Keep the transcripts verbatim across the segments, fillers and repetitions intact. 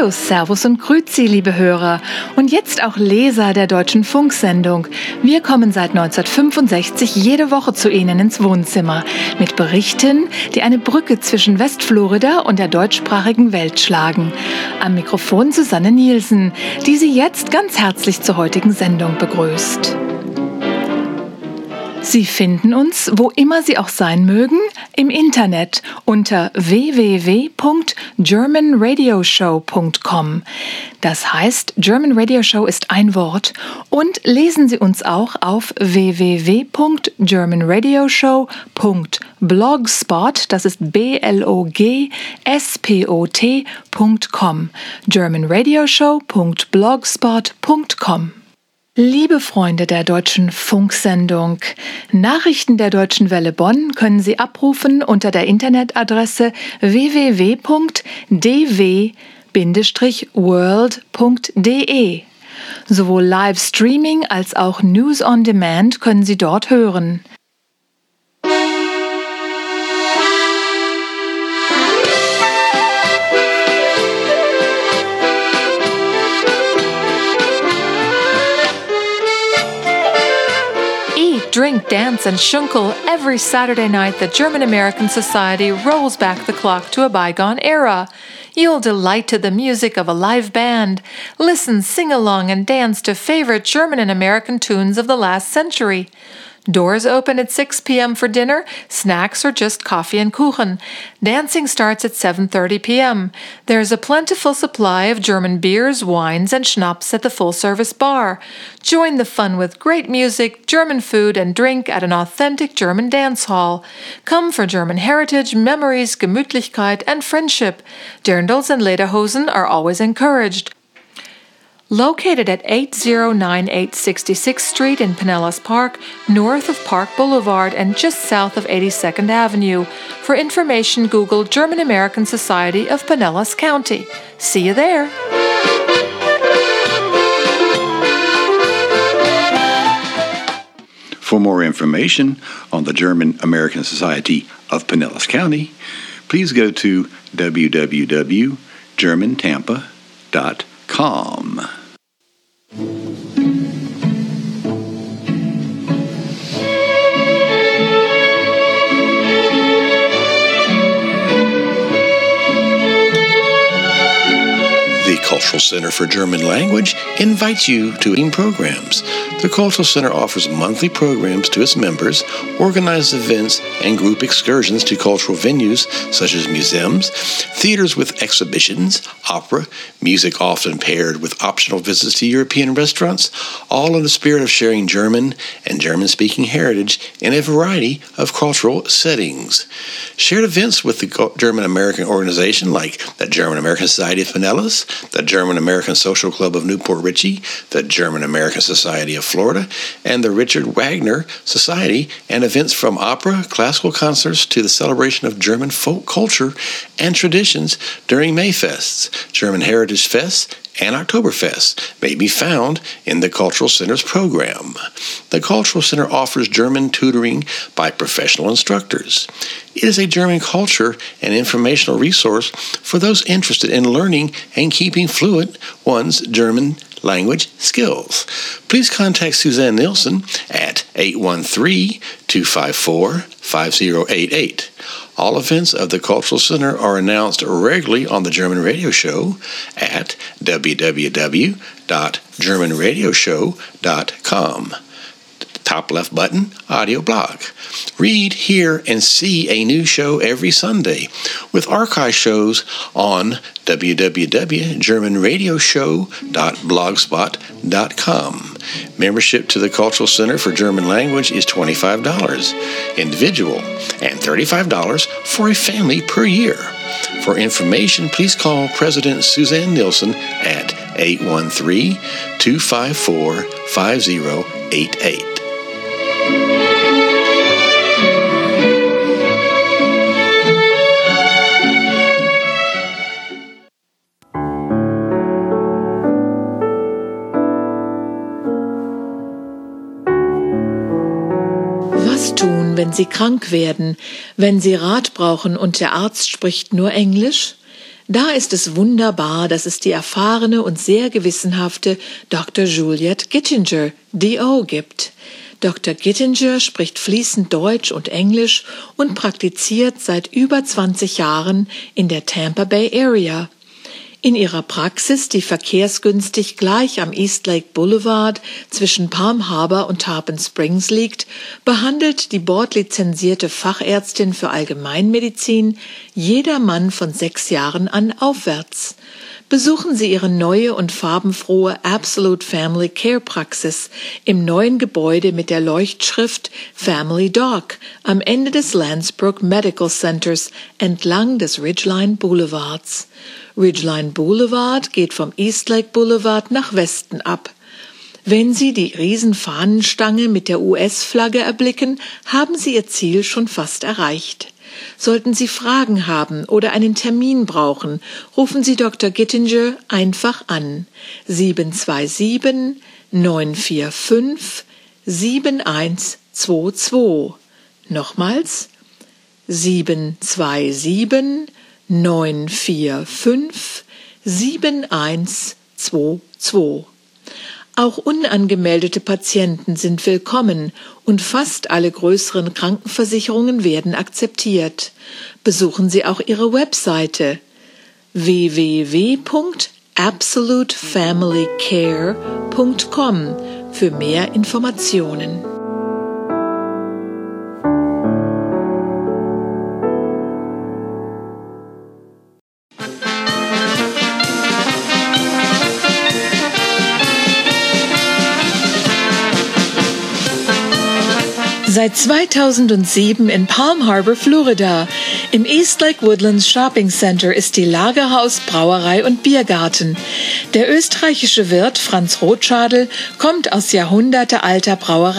Hallo, Servus und Grüezi, liebe Hörer und jetzt auch Leser der Deutschen Funksendung. Wir kommen seit neunzehnhundertfünfundsechzig jede Woche zu Ihnen ins Wohnzimmer mit Berichten, die eine Brücke zwischen Westflorida und der deutschsprachigen Welt schlagen. Am Mikrofon Susanne Nielsen, die Sie jetzt ganz herzlich zur heutigen Sendung begrüßt. Sie finden uns, wo immer Sie auch sein mögen, im Internet unter w w w punkt german radio show punkt com. Das heißt, German Radio Show ist ein Wort und lesen Sie uns auch auf w w w punkt german radio show punkt blogspot, das ist B L O G S P O T punkt com, german radio show punkt blogspot punkt com. Liebe Freunde der Deutschen Funksendung, Nachrichten der Deutschen Welle Bonn können Sie abrufen unter der Internetadresse w w w punkt d w Bindestrich world punkt d e. Sowohl Livestreaming als auch News on Demand können Sie dort hören. Drink, dance, and schunkel. Every Saturday night, the German-American Society rolls back the clock to a bygone era. You'll delight to the music of a live band, listen, sing along, and dance to favorite German and American tunes of the last century. Doors open at six p.m. for dinner, snacks, or just coffee and kuchen. Dancing starts at seven thirty p.m. There is a plentiful supply of German beers, wines, and schnapps at the full-service bar. Join the fun with great music, German food, and drink at an authentic German dance hall. Come for German heritage, memories, Gemütlichkeit, and friendship. Dirndls and lederhosen are always encouraged. Located at eight oh nine eight sixty-sixth Street in Pinellas Park, north of Park Boulevard and just south of eighty-second Avenue. For information, Google German-American Society of Pinellas County. See you there! For more information on the German-American Society of Pinellas County, please go to w w w dot german tampa dot com. The Cultural Center for German Language invites you to evening programs. The Cultural Center offers monthly programs to its members, organizes events and group excursions to cultural venues such as museums, theaters with exhibitions, opera, music often paired with optional visits to European restaurants, all in the spirit of sharing German and German-speaking heritage in a variety of cultural settings. Shared events with the German-American organization like the German-American Society of Pinellas, the German-American Social Club of Newport Richey, the German-American Society of Florida, and the Richard Wagner Society, and events from opera, classical concerts to the celebration of German folk culture and traditions during Mayfests, German Heritage Fests, and Oktoberfest may be found in the Cultural Center's program. The Cultural Center offers German tutoring by professional instructors. It is a German culture and informational resource for those interested in learning and keeping fluent one's German language skills. Please contact Suzanne Nielsen at eight one three, two five four, five zero eight eight. All events of the Cultural Center are announced regularly on the German Radio Show at w w w dot german radio show dot com. Top left button, audio blog. Read, hear, and see a new show every Sunday with archive shows on w w w dot german radio show dot blogspot dot com. Membership to the Cultural Center for German Language is twenty-five dollars individual and thirty-five dollars for a family per year. For information, please call President Suzanne Nielsen at eight one three, two five four, five zero eight eight. Was tun, wenn Sie krank werden, wenn Sie Rat brauchen und der Arzt spricht nur Englisch? Da ist es wunderbar, dass es die erfahrene und sehr gewissenhafte Doktor Juliet Gittinger, D O, gibt. Doktor Gittinger spricht fließend Deutsch und Englisch und praktiziert seit über zwanzig Jahren in der Tampa Bay Area. In ihrer Praxis, die verkehrsgünstig gleich am East Lake Boulevard zwischen Palm Harbor und Tarpon Springs liegt, behandelt die bordlizenzierte Fachärztin für Allgemeinmedizin jedermann von sechs Jahren an aufwärts. Besuchen Sie Ihre neue und farbenfrohe Absolute Family Care Praxis im neuen Gebäude mit der Leuchtschrift Family Doc am Ende des Landsbrook Medical Centers entlang des Ridgeline Boulevards. Ridgeline Boulevard geht vom East Lake Boulevard nach Westen ab. Wenn Sie die Riesenfahnenstange mit der U S-Flagge erblicken, haben Sie Ihr Ziel schon fast erreicht. Sollten Sie Fragen haben oder einen Termin brauchen, rufen Sie Doktor Gittinger einfach an. sieben zwei sieben, neun vier fünf, sieben eins zwei zwei. Nochmals sieben zwei sieben, neun vier fünf, sieben eins zwei zwei. Auch unangemeldete Patienten sind willkommen und fast alle größeren Krankenversicherungen werden akzeptiert. Besuchen Sie auch ihre Webseite w w w punkt absolute family care punkt com für mehr Informationen. Seit zweitausendsieben in Palm Harbor, Florida. Im East Lake Woodlands Shopping Center ist die Lagerhaus, Brauerei und Biergarten. Der österreichische Wirt Franz Rotschadel kommt aus jahrhundertealter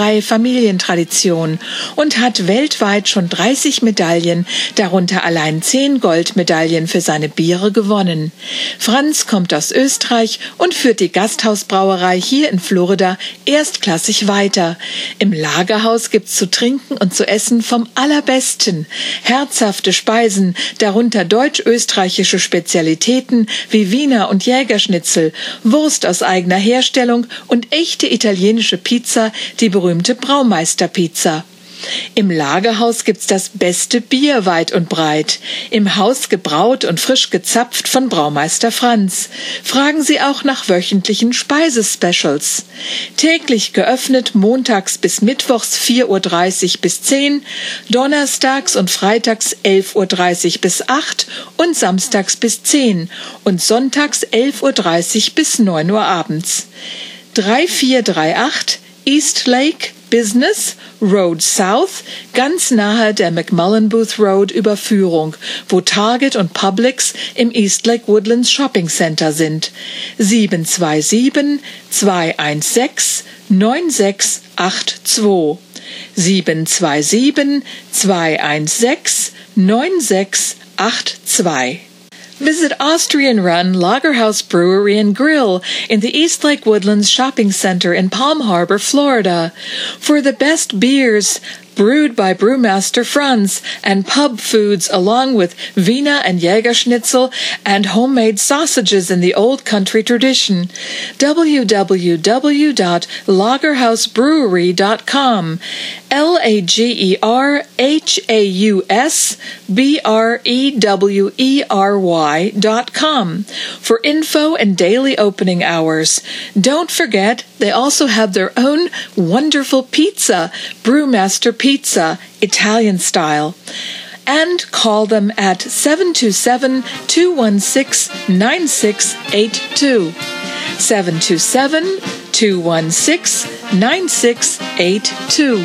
Brauerei-Familientradition und hat weltweit schon dreißig Medaillen, darunter allein zehn Goldmedaillen für seine Biere gewonnen. Franz kommt aus Österreich und führt die Gasthausbrauerei hier in Florida erstklassig weiter. Im Lagerhaus gibt's zu trinken und zu essen vom Allerbesten. Herzhafte Speisen, darunter deutsch-österreichische Spezialitäten wie Wiener und Jägerschnitzel, Wurst aus eigener Herstellung und echte italienische Pizza, die berühmte Braumeisterpizza. Im Lagerhaus gibt's das beste Bier weit und breit. Im Haus gebraut und frisch gezapft von Braumeister Franz. Fragen Sie auch nach wöchentlichen Speisespecials. Täglich geöffnet montags bis mittwochs vier Uhr dreißig bis zehn, donnerstags und freitags elf Uhr dreißig bis acht und samstags bis zehn und sonntags elf Uhr dreißig bis neun Uhr abends. drei vier drei acht East Lake Business Road South, ganz nahe der McMullen Booth Road Überführung, wo Target und Publix im East Lake Woodlands Shopping Center sind. sieben zwei sieben, zwei eins sechs, neun sechs acht zwei. sieben zwei sieben, zwei eins sechs, neun sechs acht zwei. Visit Austrian-run Lagerhaus Brewery and Grill in the East Lake Woodlands Shopping Center in Palm Harbor, Florida. For the best beers brewed by Brewmaster Franz and pub foods along with Wiener and Jägerschnitzel and homemade sausages in the old country tradition. w w w dot lagerhaus brewery dot com. L A G E R H A U S B R E W E R Y dot com for info and daily opening hours. Don't forget, they also have their own wonderful pizza, Brewmaster Pizza, Italian style. And call them at seven two seven, two one six, nine six eight two. seven two seven, two one six, nine six eight two.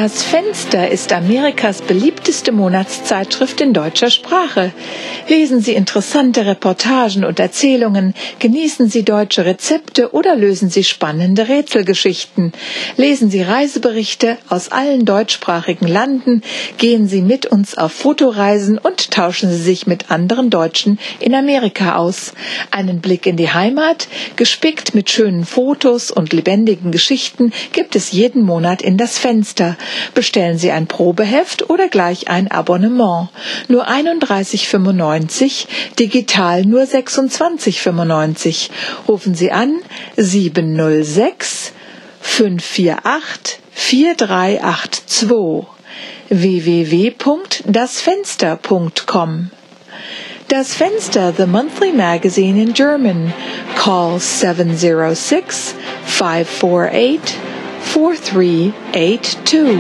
Das Fenster ist Amerikas beliebteste Monatszeitschrift in deutscher Sprache. Lesen Sie interessante Reportagen und Erzählungen, genießen Sie deutsche Rezepte oder lösen Sie spannende Rätselgeschichten. Lesen Sie Reiseberichte aus allen deutschsprachigen Landen, gehen Sie mit uns auf Fotoreisen und tauschen Sie sich mit anderen Deutschen in Amerika aus. Einen Blick in die Heimat, gespickt mit schönen Fotos und lebendigen Geschichten, gibt es jeden Monat in das Fenster. Bestellen Sie ein Probeheft oder gleich ein Abonnement. Nur einunddreißig fünfundneunzig, digital nur sechsundzwanzig fünfundneunzig. Rufen Sie an sieben null sechs, fünf vier acht, vier drei acht zwei w w w punkt das fenster punkt com. Das Fenster, the monthly magazine in German. Call seven zero six, five four eight, four three eight two.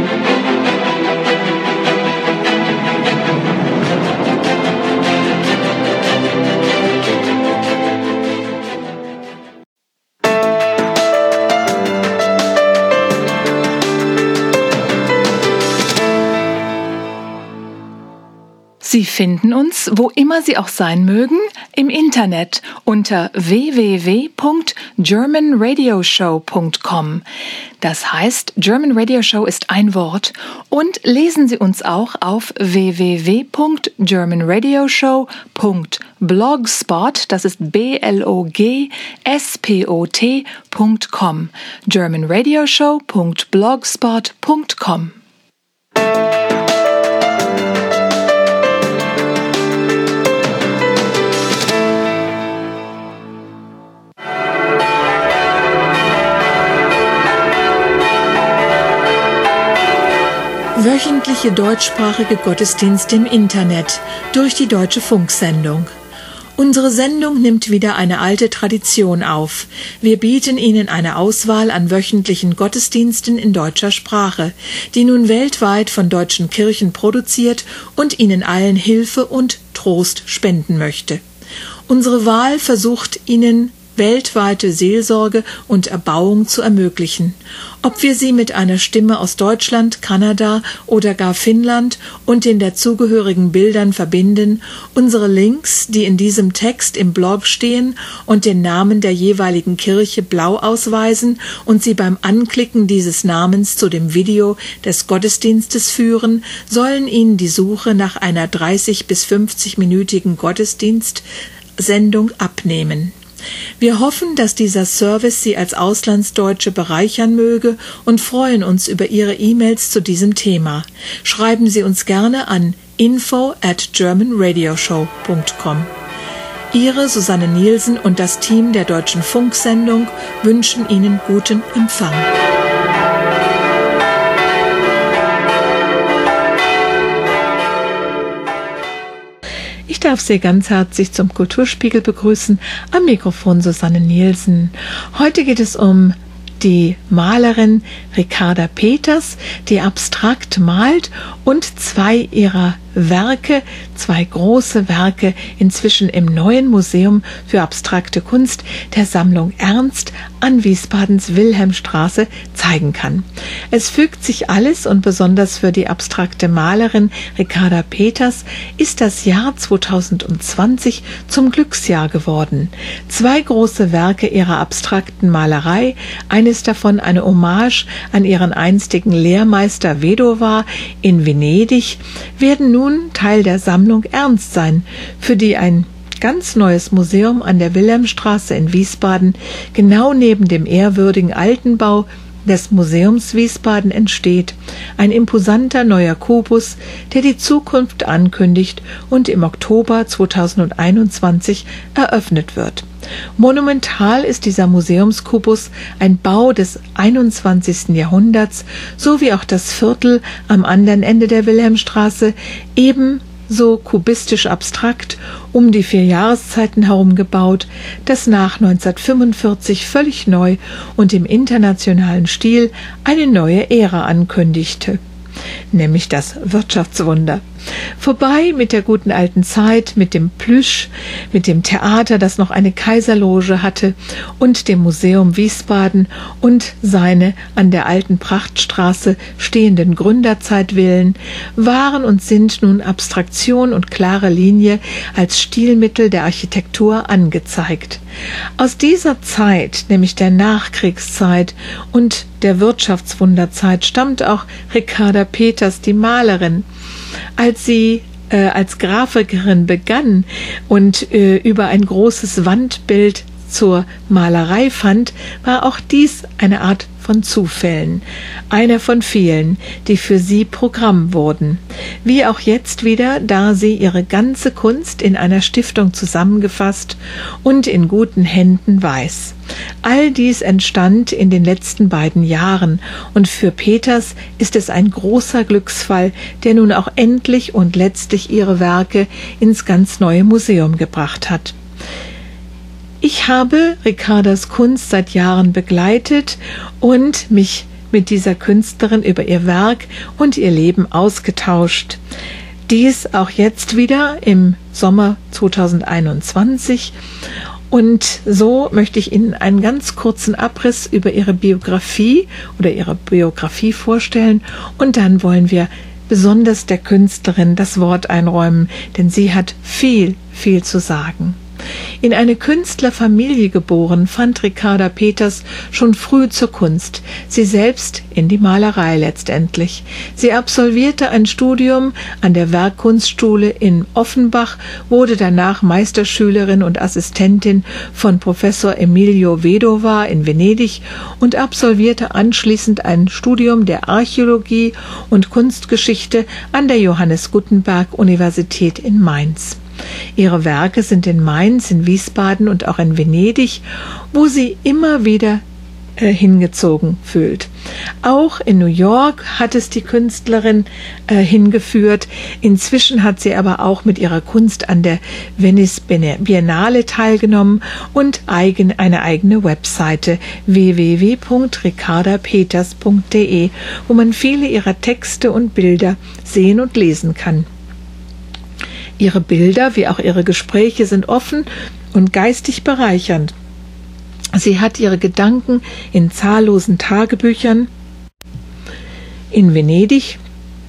Sie finden uns, wo immer Sie auch sein mögen, im Internet unter w w w punkt german radio show punkt com. Das heißt, German Radio Show ist ein Wort. Und lesen Sie uns auch auf w w w punkt german radio show punkt blogspot, das ist B L O G S P O T punkt com. german radio show punkt blogspot punkt com. Wöchentliche deutschsprachige Gottesdienste im Internet durch die Deutsche Funksendung. Unsere Sendung nimmt wieder eine alte Tradition auf. Wir bieten Ihnen eine Auswahl an wöchentlichen Gottesdiensten in deutscher Sprache, die nun weltweit von deutschen Kirchen produziert und Ihnen allen Hilfe und Trost spenden möchte. Unsere Wahl versucht Ihnen weltweite Seelsorge und Erbauung zu ermöglichen. Ob wir sie mit einer Stimme aus Deutschland, Kanada oder gar Finnland und den dazugehörigen Bildern verbinden, unsere Links, die in diesem Text im Blog stehen und den Namen der jeweiligen Kirche blau ausweisen und sie beim Anklicken dieses Namens zu dem Video des Gottesdienstes führen, sollen Ihnen die Suche nach einer dreißig- bis fünfzig-minütigen Gottesdienstsendung abnehmen. Wir hoffen, dass dieser Service Sie als Auslandsdeutsche bereichern möge und freuen uns über Ihre E-Mails zu diesem Thema. Schreiben Sie uns gerne an info at german radio show punkt com. Ihre Susanne Nielsen und das Team der Deutschen Funksendung wünschen Ihnen guten Empfang. Ich darf Sie ganz herzlich zum Kulturspiegel begrüßen. Am Mikrofon Susanne Nielsen. Heute geht es um die Malerin Ricarda Peters, die abstrakt malt und zwei ihrer Werke, zwei große Werke, inzwischen im neuen Museum für abstrakte Kunst der Sammlung Ernst an Wiesbadens Wilhelmstraße zeigen kann. Es fügt sich alles und besonders für die abstrakte Malerin Ricarda Peters ist das Jahr zweitausendzwanzig zum Glücksjahr geworden. Zwei große Werke ihrer abstrakten Malerei, eines davon eine Hommage an ihren einstigen Lehrmeister Vedova in Venedig, werden nun Teil der Sammlung Ernst sein, für die ein ganz neues Museum an der Wilhelmstraße in Wiesbaden genau neben dem ehrwürdigen Altenbau des Museums Wiesbaden entsteht. Ein imposanter neuer Kubus, der die Zukunft ankündigt und im Oktober zweitausendeinundzwanzig eröffnet wird. Monumental ist dieser Museumskubus, ein Bau des einundzwanzigsten Jahrhunderts, so wie auch das Viertel am anderen Ende der Wilhelmstraße, ebenso kubistisch abstrakt, um die vier Jahreszeiten herum gebaut, das nach neunzehnhundertfünfundvierzig völlig neu und im internationalen Stil eine neue Ära ankündigte, nämlich das Wirtschaftswunder. Vorbei mit der guten alten Zeit, mit dem Plüsch, mit dem Theater, das noch eine Kaiserloge hatte, und dem Museum Wiesbaden und seine an der alten Prachtstraße stehenden Gründerzeitvillen waren und sind nun Abstraktion und klare Linie als Stilmittel der Architektur angezeigt. Aus dieser Zeit, nämlich der Nachkriegszeit und der Wirtschaftswunderzeit, stammt auch Ricarda Peters, die Malerin. Als sie äh, als Grafikerin begann und äh, über ein großes Wandbild zur Malerei fand, war auch dies eine Art von Zufällen, einer von vielen, die für sie Programm wurden. Wie auch jetzt wieder, da sie ihre ganze Kunst in einer Stiftung zusammengefasst und in guten Händen weiß. All dies entstand in den letzten beiden Jahren und für Peters ist es ein großer Glücksfall, der nun auch endlich und letztlich ihre Werke ins ganz neue Museum gebracht hat. Ich habe Ricardas Kunst seit Jahren begleitet und mich mit dieser Künstlerin über ihr Werk und ihr Leben ausgetauscht. Dies auch jetzt wieder im Sommer zweitausendeinundzwanzig. Und so möchte ich Ihnen einen ganz kurzen Abriss über ihre Biografie oder ihre Biografie vorstellen. Und dann wollen wir besonders der Künstlerin das Wort einräumen, denn sie hat viel, viel zu sagen. In eine Künstlerfamilie geboren, fand Ricarda Peters schon früh zur Kunst, sie selbst in die Malerei letztendlich. Sie absolvierte ein Studium an der Werkkunstschule in Offenbach, wurde danach Meisterschülerin und Assistentin von Professor Emilio Vedova in Venedig und absolvierte anschließend ein Studium der Archäologie und Kunstgeschichte an der Johannes Gutenberg Universität in Mainz. Ihre Werke sind in Mainz, in Wiesbaden und auch in Venedig, wo sie immer wieder äh, hingezogen fühlt. Auch in New York hat es die Künstlerin äh, hingeführt. Inzwischen hat sie aber auch mit ihrer Kunst an der Venice Biennale teilgenommen und eigen, eine eigene Webseite w w w punkt ricarda peters punkt d e, wo man viele ihrer Texte und Bilder sehen und lesen kann. Ihre Bilder wie auch ihre Gespräche sind offen und geistig bereichernd. Sie hat ihre Gedanken in zahllosen Tagebüchern in Venedig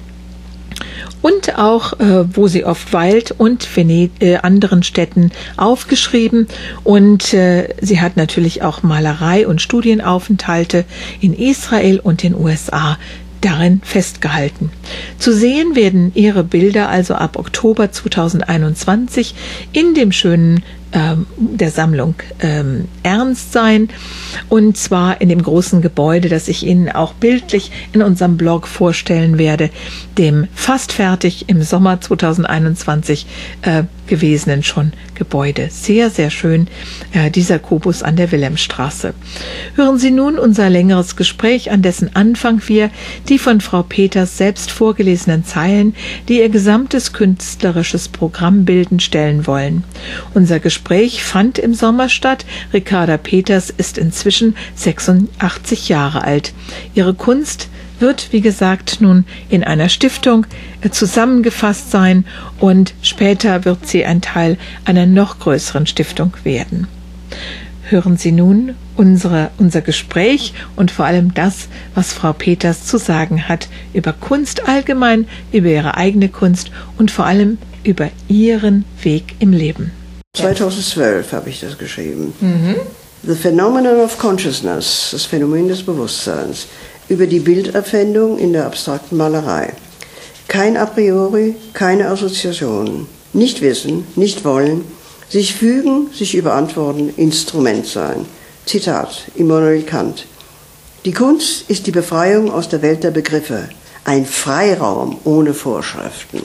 und auch, äh, wo sie oft weilt, und Vened- äh, anderen Städten aufgeschrieben. Und äh, sie hat natürlich auch Malerei- und Studienaufenthalte in Israel und den U S A darin festgehalten. Zu sehen werden ihre Bilder also ab Oktober zweitausendeinundzwanzig in dem schönen ähm, der Sammlung ähm, Ernst sein, und zwar in dem großen Gebäude, das ich Ihnen auch bildlich in unserem Blog vorstellen werde, dem fast fertig im Sommer zweitausendeinundzwanzig äh, gewesenen schon Gebäude. Sehr, sehr schön, äh, dieser Kubus an der Wilhelmstraße. Hören Sie nun unser längeres Gespräch, an dessen Anfang wir die von Frau Peters selbst vorgelesenen Zeilen, die ihr gesamtes künstlerisches Programm bilden, stellen wollen. Unser Gespräch fand im Sommer statt. Ricarda Peters ist inzwischen sechsundachtzig Jahre alt. Ihre Kunst wird, wie gesagt, nun in einer Stiftung zusammengefasst sein und später wird sie ein Teil einer noch größeren Stiftung werden. Hören Sie nun unsere, unser Gespräch und vor allem das, was Frau Peters zu sagen hat über Kunst allgemein, über ihre eigene Kunst und vor allem über ihren Weg im Leben. zweitausendzwölf habe ich das geschrieben. Mhm. The Phenomenon of Consciousness, das Phänomen des Bewusstseins, über die Bilderfindung in der abstrakten Malerei. Kein A priori, keine Assoziationen, nicht wissen, nicht wollen, sich fügen, sich überantworten, Instrument sein. Zitat Immanuel Kant. Die Kunst ist die Befreiung aus der Welt der Begriffe, ein Freiraum ohne Vorschriften.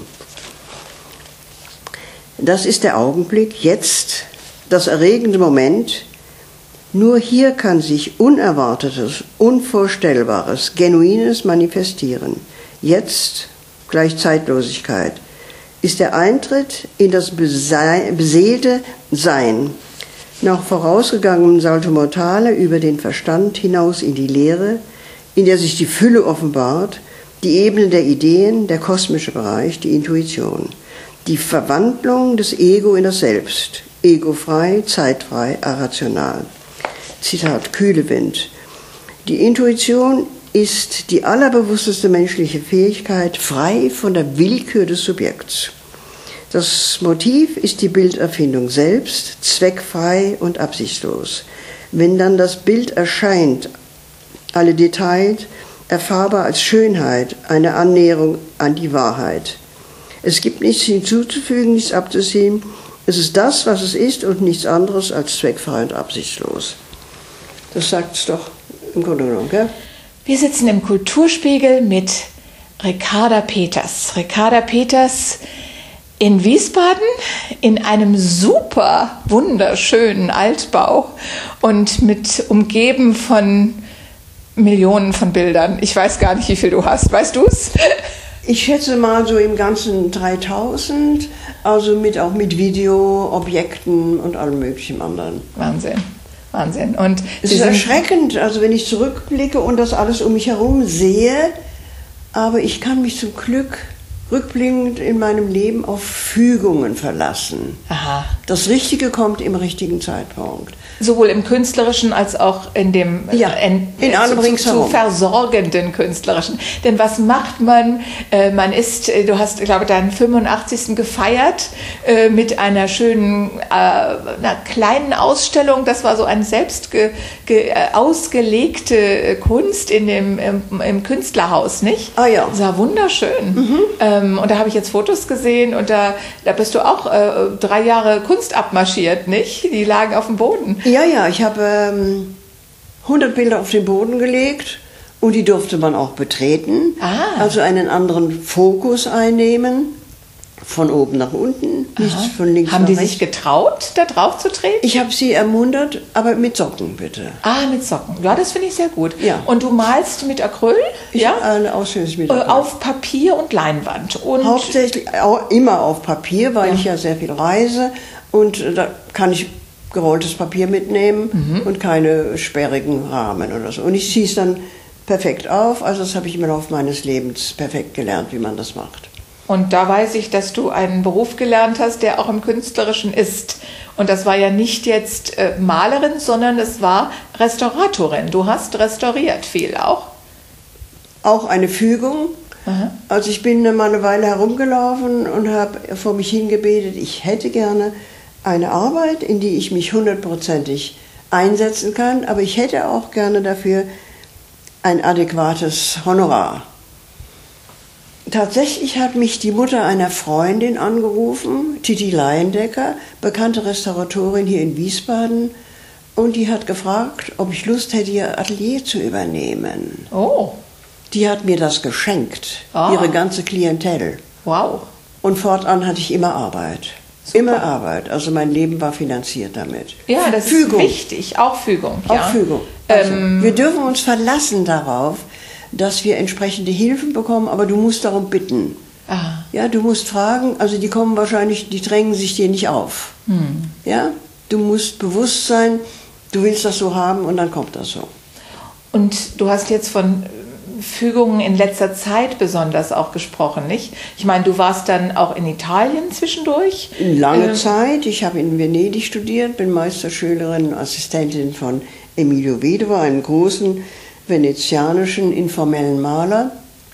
Das ist der Augenblick, jetzt, das erregende Moment. Nur hier kann sich Unerwartetes, Unvorstellbares, Genuines manifestieren. Jetzt, gleich Zeitlosigkeit, ist der Eintritt in das beseelte Sein, nach vorausgegangenem Salto Mortale über den Verstand hinaus in die Leere, in der sich die Fülle offenbart, Die Ebene der Ideen, der kosmische Bereich, die Intuition. Die Verwandlung des Ego in das Selbst. Egofrei, zeitfrei, irrational. Zitat Kühlewind. Die Intuition ist die allerbewussteste menschliche Fähigkeit, frei von der Willkür des Subjekts. Das Motiv ist die Bilderfindung selbst, zweckfrei und absichtslos. Wenn dann das Bild erscheint, alle Details, erfahrbar als Schönheit, eine Annäherung an die Wahrheit. Es gibt nichts hinzuzufügen, nichts abzuziehen. Es ist das, was es ist und nichts anderes als zweckfrei und absichtslos. Das sagt es doch im Grunde genommen, gell? Wir sitzen im Kulturspiegel mit Ricarda Peters. Ricarda Peters in Wiesbaden in einem super wunderschönen Altbau und mit umgeben von Millionen von Bildern. Ich weiß gar nicht, wie viel du hast. Weißt du es? Ich schätze mal so im Ganzen dreitausend, also mit, auch mit Video, Objekten und allem möglichen anderen. Wahnsinn. Wahnsinn. Und es ist erschreckend, also wenn ich zurückblicke und das alles um mich herum sehe, aber ich kann mich zum Glück rückblickend in meinem Leben auf Fügungen verlassen. Aha. Das Richtige kommt im richtigen Zeitpunkt. Sowohl im Künstlerischen als auch in dem ja, in, in allem zu, zu versorgenden Künstlerischen. Denn was macht man? Äh, man ist, du hast, ich glaube, deinen fünfundachtzigsten gefeiert äh, mit einer schönen, äh, einer kleinen Ausstellung. Das war so eine selbst ge, ge, äh, ausgelegte Kunst in dem, im, im Künstlerhaus, nicht? Ah ja. Das war wunderschön. Mhm. Ähm, und da habe ich jetzt Fotos gesehen und da, da bist du auch äh, drei Jahre Kunst abmarschiert, nicht? Die lagen auf dem Boden. Ja, ja, ich habe ähm, hundert Bilder auf den Boden gelegt und die durfte man auch betreten. Ah. Also einen anderen Fokus einnehmen, von oben nach unten, nicht Aha. von links Haben nach die rechts. sich getraut, da drauf zu treten? Ich habe sie ermuntert, aber mit Socken bitte. Ah, mit Socken. Ja, das finde ich sehr gut. Ja. Und du malst mit Acryl? Ich ja? äh, ausschließlich mit Äh, Acryl. Auf Papier und Leinwand. Und Hauptsächlich auch immer auf Papier, weil Ja. ich ja sehr viel reise und äh, da kann ich gerolltes Papier mitnehmen Mhm. und keine sperrigen Rahmen oder so. Und ich ziehe es dann perfekt auf, also das habe ich im Laufe meines Lebens perfekt gelernt, wie man das macht. Und da weiß ich, dass du einen Beruf gelernt hast, der auch im Künstlerischen ist. Und das war ja nicht jetzt äh, Malerin, sondern es war Restauratorin. Du hast restauriert viel auch. Auch eine Fügung. Aha. Also ich bin mal eine Weile herumgelaufen und habe vor mich hingebetet, ich hätte gerne eine Arbeit, in die ich mich hundertprozentig einsetzen kann, aber ich hätte auch gerne dafür ein adäquates Honorar. Tatsächlich hat mich die Mutter einer Freundin angerufen, Titi Leyendecker, bekannte Restauratorin hier in Wiesbaden, und die hat gefragt, ob ich Lust hätte, ihr Atelier zu übernehmen. Oh, Die hat mir das geschenkt, Ah. ihre ganze Klientel. wow. Und fortan hatte ich immer Arbeit. Super. Immer Arbeit. Also mein Leben war finanziert damit. Ja, das Fügung. ist wichtig. Auch Fügung. Ja. Auch Fügung. Also, Ähm, wir dürfen uns verlassen darauf, dass wir entsprechende Hilfen bekommen, aber du musst darum bitten. ah. Ja, du musst fragen, also die kommen wahrscheinlich, die drängen sich dir nicht auf. Hm. Ja, du musst bewusst sein, du willst das so haben und dann kommt das so. Und du hast jetzt von Fügungen in letzter Zeit besonders auch gesprochen, nicht? Ich meine, du warst dann auch in Italien zwischendurch. Lange Ähm, Zeit, ich habe in Venedig studiert, bin Meisterschülerin und Assistentin von Emilio Vedova, einem großen venezianischen informellen Maler.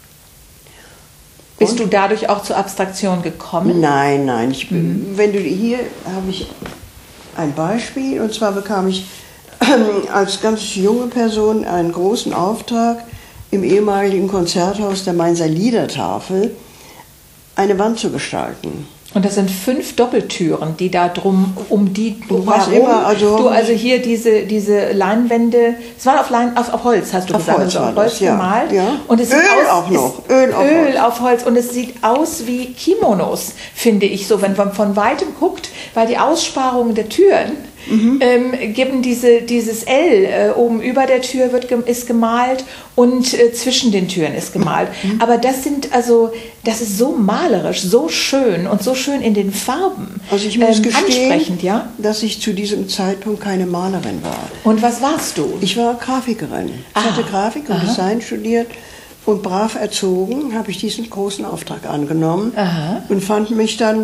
Bist du dadurch auch zur Abstraktion gekommen? Nein, nein. Ich bin, wenn du hier habe ich ein Beispiel, und zwar bekam ich als ganz junge Person einen großen Auftrag im ehemaligen Konzerthaus der Mainzer Liedertafel eine Wand zu gestalten. Und das sind fünf Doppeltüren, die da drum, um die Was herum, immer, also du also hier diese, diese Leinwände, es war auf, Lein, auf, auf Holz, hast du Auf gesagt, Holz also war auf Holz das, ja. gemalt. Ja. Und es Öl sieht aus, auch noch, es, Öl auf Öl Holz. auf Holz. Und es sieht aus wie Kimonos, finde ich so, wenn man von Weitem guckt, weil die Aussparungen der Türen mhm. ähm, geben diese, dieses L äh, oben über der Tür wird, ist gemalt und äh, zwischen den Türen ist gemalt. Mhm. Aber das sind also, das ist so malerisch, so schön und so schön in den Farben. Also ich muss ähm, gestehen, ansprechend, ja? dass ich zu diesem Zeitpunkt keine Malerin war. Und was warst du? Ich war Grafikerin. Ich Ah, hatte Grafik und aha. Design studiert Und brav erzogen habe ich diesen großen Auftrag angenommen. Aha. Und fand mich dann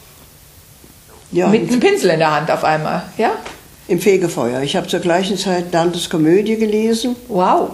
ja, mit einem Pinsel in der Hand auf einmal, ja? Im Fegefeuer. Ich habe zur gleichen Zeit Dantes Komödie gelesen. Wow.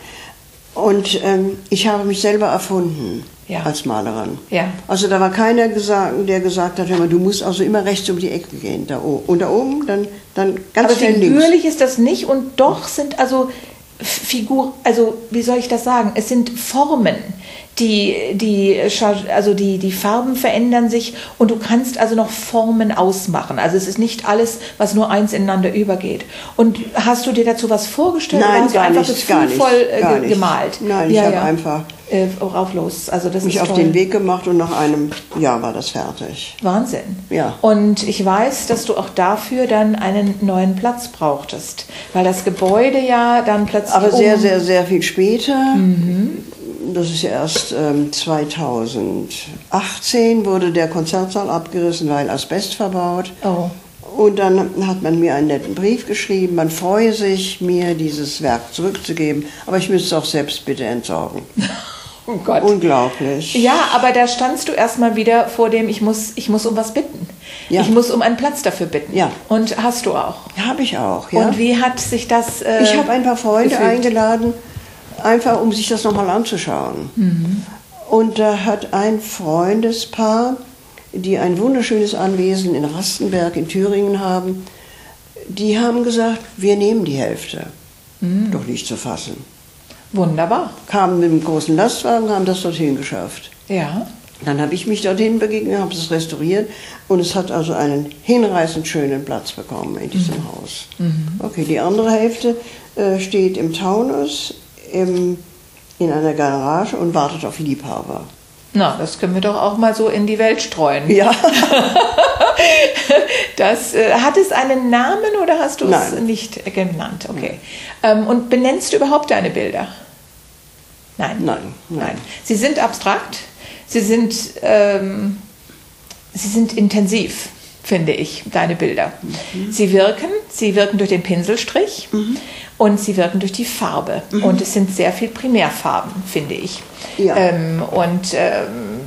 Und ähm, ich habe mich selber erfunden ja. als Malerin. Ja. Also da war keiner, gesagt, der gesagt hat, hör mal, du musst also immer rechts um die Ecke gehen. Da oben. Und da oben dann, dann ganz Aber schnell links. figürlich ist das nicht und doch sind also Figur, also wie soll ich das sagen? Es sind Formen, die, die, also die, die Farben verändern sich und du kannst also noch Formen ausmachen. Also es ist nicht alles, was nur eins ineinander übergeht. Und hast du dir dazu was vorgestellt? Nein, oder hast gar du einfach nicht, gar nicht, gefühlvoll äh, gar ge- gemalt? Nein, ja, ich habe ja. einfach äh, rauf los. Also das mich ist auf toll. den Weg gemacht und nach einem Jahr war das fertig. Wahnsinn. Ja. Und ich weiß, dass du auch dafür dann einen neuen Platz brauchtest, weil das Gebäude ja dann plötzlich Aber sehr, um sehr, sehr viel später, mhm. das ist ja erst ähm, zweitausendachtzehn, wurde der Konzertsaal abgerissen, weil Asbest verbaut. Oh. Und dann hat man mir einen netten Brief geschrieben, man freue sich, mir dieses Werk zurückzugeben, aber ich müsste es auch selbst bitte entsorgen. Oh Gott. Unglaublich. Ja, aber da standst du erstmal wieder vor dem, ich muss, ich muss um was bitten. Ja. Ich muss um einen Platz dafür bitten. Ja. Und hast du auch. Habe ich auch, ja. Und wie hat sich das äh, Ich habe ein paar Freunde gefügt? eingeladen, einfach um sich das nochmal anzuschauen. Mhm. Und da hat ein Freundespaar, die ein wunderschönes Anwesen in Rastenberg in Thüringen haben, die haben gesagt, wir nehmen die Hälfte. Mhm. Doch nicht zu fassen. Wunderbar. Kamen mit einem großen Lastwagen, haben das dorthin geschafft. Ja. Dann habe ich mich dorthin begegnet, habe es restauriert und es hat also einen hinreißend schönen Platz bekommen in diesem mhm. Haus. Mhm. Okay, die andere Hälfte äh, steht im Taunus im, in einer Garage und wartet auf Liebhaber. Na, das können wir doch auch mal so in die Welt streuen. Ja. Das, äh, hat es einen Namen oder hast du es Nein. nicht genannt? Okay. Ähm, und benennst du überhaupt deine Bilder? Nein. Nein. Nein. Nein. Sie sind abstrakt, sie sind, ähm, sie sind intensiv, finde ich, deine Bilder. Mhm. Sie wirken, sie wirken durch den Pinselstrich mhm. und sie wirken durch die Farbe. Mhm. Und es sind sehr viel Primärfarben, finde ich. Ja. Ähm, und ähm,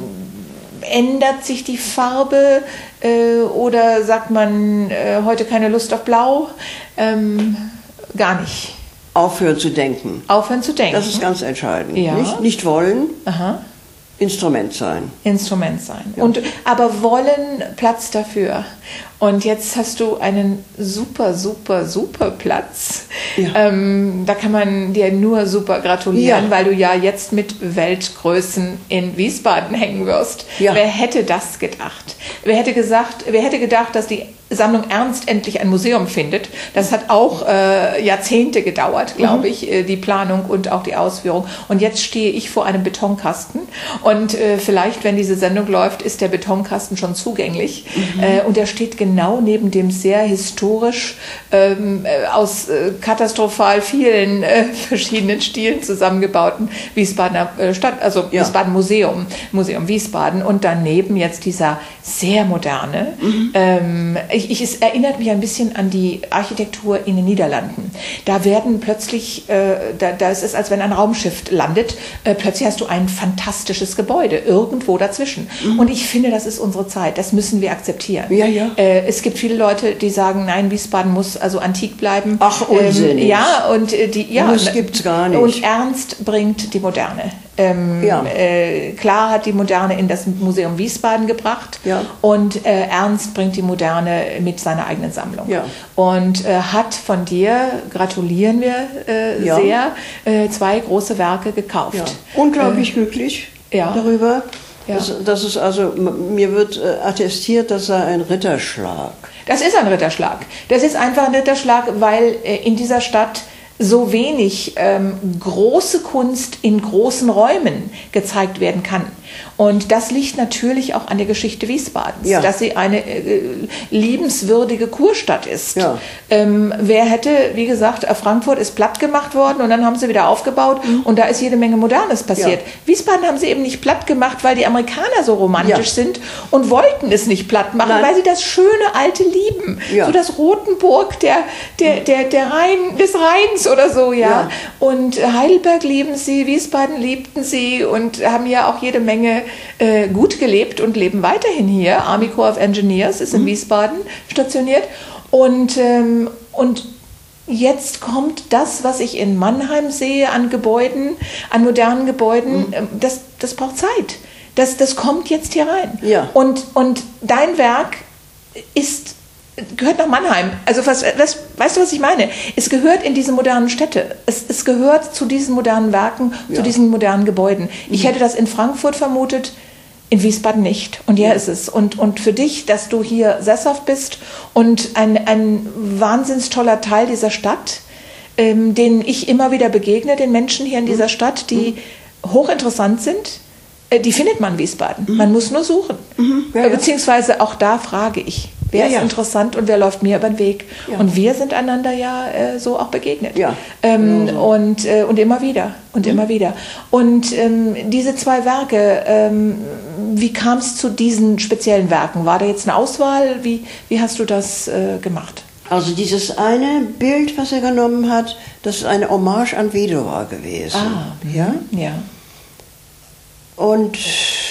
ändert sich die Farbe äh, oder sagt man äh, heute keine Lust auf Blau? Ähm, gar nicht. Aufhören zu denken. Aufhören zu denken. Das ist ganz entscheidend. Ja. Nicht, nicht wollen, Aha. Instrument sein. Instrument sein. Ja. Und, aber wollen Platz dafür. Und jetzt hast du einen super, super, super Platz. Ja. Ähm, da kann man dir nur super gratulieren, Ja. weil du ja jetzt mit Weltgrößen in Wiesbaden hängen wirst. Ja. Wer hätte das gedacht? Wer hätte gesagt, wer hätte gedacht, dass die Sammlung Ernst endlich ein Museum findet? Das hat auch äh, Jahrzehnte gedauert, glaube mhm. ich, äh, die Planung und auch die Ausführung. Und jetzt stehe ich vor einem Betonkasten und äh, vielleicht, wenn diese Sendung läuft, ist der Betonkasten schon zugänglich. Mhm. Äh, und der steht genau neben dem sehr historisch ähm, äh, aus äh, katastrophal vielen äh, verschiedenen Stilen zusammengebauten Wiesbadener äh, Stadt, also Ja. Wiesbaden Museum, Museum Wiesbaden und daneben jetzt dieser sehr moderne. Mhm. Ähm, ich, ich, es erinnert mich ein bisschen an die Architektur in den Niederlanden. Da werden plötzlich, äh, da, da ist es, als wenn ein Raumschiff landet, äh, plötzlich hast du ein fantastisches Gebäude irgendwo dazwischen. Mhm. Und ich finde, das ist unsere Zeit. Das müssen wir akzeptieren. Ja, ja. Äh, es gibt viele Leute, die sagen, nein, Wiesbaden muss also antik bleiben. Ach, Unsinn. Ähm, ja, und äh, die, ja. Das gibt's gar nicht. Und Ernst bringt die Moderne. Ähm, Ja. äh, klar hat die Moderne in das Museum Wiesbaden gebracht Ja. und äh, Ernst bringt die Moderne mit seiner eigenen Sammlung. Ja. Und äh, hat von dir, gratulieren wir äh, Ja. sehr, äh, zwei große Werke gekauft. Ja. Unglaublich glücklich ja. darüber. Ja. Das, das ist also, m- mir wird äh, attestiert, das sei ein Ritterschlag. Das ist ein Ritterschlag. Das ist einfach ein Ritterschlag, weil äh, in dieser Stadt so wenig ähm, große Kunst in großen Räumen gezeigt werden kann. Und das liegt natürlich auch an der Geschichte Wiesbadens, Ja. dass sie eine äh, liebenswürdige Kurstadt ist. Ja. Ähm, wer hätte, wie gesagt, Frankfurt ist platt gemacht worden und dann haben sie wieder aufgebaut mhm. und da ist jede Menge Modernes passiert. Ja. Wiesbaden haben sie eben nicht platt gemacht, weil die Amerikaner so romantisch Ja. sind und wollten es nicht platt machen, Nein. weil sie das schöne Alte lieben. Ja. So das Rothenburg der, der, der, der Rhein, des Rheins Mainz oder so, ja. Ja. Und Heidelberg lieben sie, Wiesbaden liebten sie und haben ja auch jede Menge äh, gut gelebt und leben weiterhin hier. Army Corps of Engineers ist in mhm. Wiesbaden stationiert. Und, ähm, und jetzt kommt das, was ich in Mannheim sehe an Gebäuden, an modernen Gebäuden, mhm. das, das braucht Zeit. Das, das kommt jetzt hier rein. Ja. Und, und dein Werk ist, gehört nach Mannheim. Also was, was, weißt du, was ich meine? Es gehört in diese modernen Städte. Es, es gehört zu diesen modernen Werken, ja. zu diesen modernen Gebäuden. Ich mhm. hätte das in Frankfurt vermutet, in Wiesbaden nicht. Und ja, ja. ist es. Und, und für dich, dass du hier sesshaft bist und ein, ein wahnsinns toller Teil dieser Stadt, ähm, denen ich immer wieder begegne, den Menschen hier in dieser Stadt, die mhm. hochinteressant sind, die findet man in Wiesbaden. Mhm. Man muss nur suchen. Mhm. Ja, ja. Beziehungsweise auch da frage ich, wer ja, ist ja. interessant und wer läuft mir über den Weg. Ja. Und wir sind einander ja äh, so auch begegnet. Ja. Ähm, genau so. und, äh, und immer wieder. Und mhm. immer wieder. Und ähm, diese zwei Werke, ähm, wie kam es zu diesen speziellen Werken? War da jetzt eine Auswahl? Wie, wie hast du das äh, gemacht? Also dieses eine Bild, was er genommen hat, das ist eine Hommage an Vedova gewesen. Ah, ja. ja. Und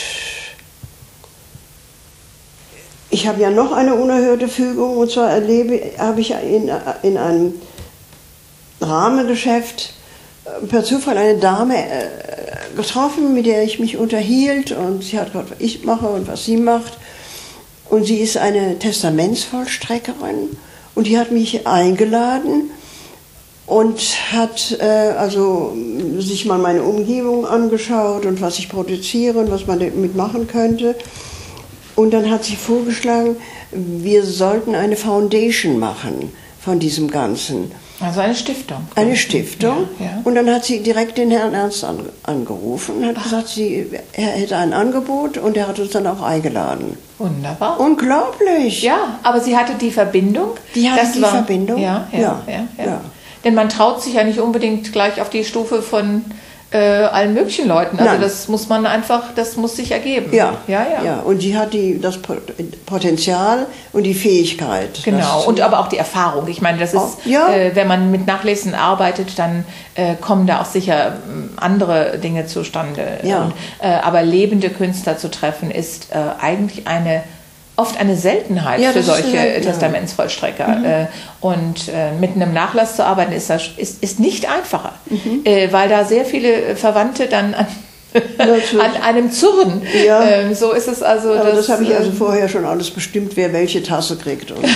ich habe ja noch eine unerhörte Fügung, und zwar erlebe, habe ich in, in einem Rahmengeschäft per Zufall eine Dame getroffen, mit der ich mich unterhielt, und sie hat gefragt, was ich mache und was sie macht. Und sie ist eine Testamentsvollstreckerin und die hat mich eingeladen und hat äh, also sich mal meine Umgebung angeschaut und was ich produziere und was man damit machen könnte. Und dann hat sie vorgeschlagen, wir sollten eine Foundation machen von diesem Ganzen. Also eine Stiftung. Eine Stiftung. Ja, ja. Und dann hat sie direkt den Herrn Ernst an, angerufen und hat Ach. gesagt, sie, er hätte ein Angebot, und er hat uns dann auch eingeladen. Wunderbar. Unglaublich. Ja, aber sie hatte die Verbindung. Die hatte das die war, Verbindung. Ja ja, ja, ja, ja. ja. Denn man traut sich ja nicht unbedingt gleich auf die Stufe von äh, allen möglichen Leuten. Also Nein. das muss man einfach, das muss sich ergeben. Ja, ja, ja. ja. Und die hat die, das Potenzial und die Fähigkeit. Genau, und aber auch die Erfahrung. Ich meine, das ist, auch, ja. äh, wenn man mit Nachlesen arbeitet, dann äh, kommen da auch sicher äh, andere Dinge zustande. Ja. Und, äh, aber lebende Künstler zu treffen, ist äh, eigentlich eine oft eine Seltenheit ja, für solche eine, Testamentsvollstrecker. Mhm. Äh, und äh, mit einem Nachlass zu arbeiten, ist, das, ist, ist nicht einfacher, mhm. äh, weil da sehr viele Verwandte dann an, an einem zurren. Ja. Ähm, so ist es also. Aber das, das habe ich also ähm, vorher schon alles bestimmt, wer welche Tasse kriegt. Und, und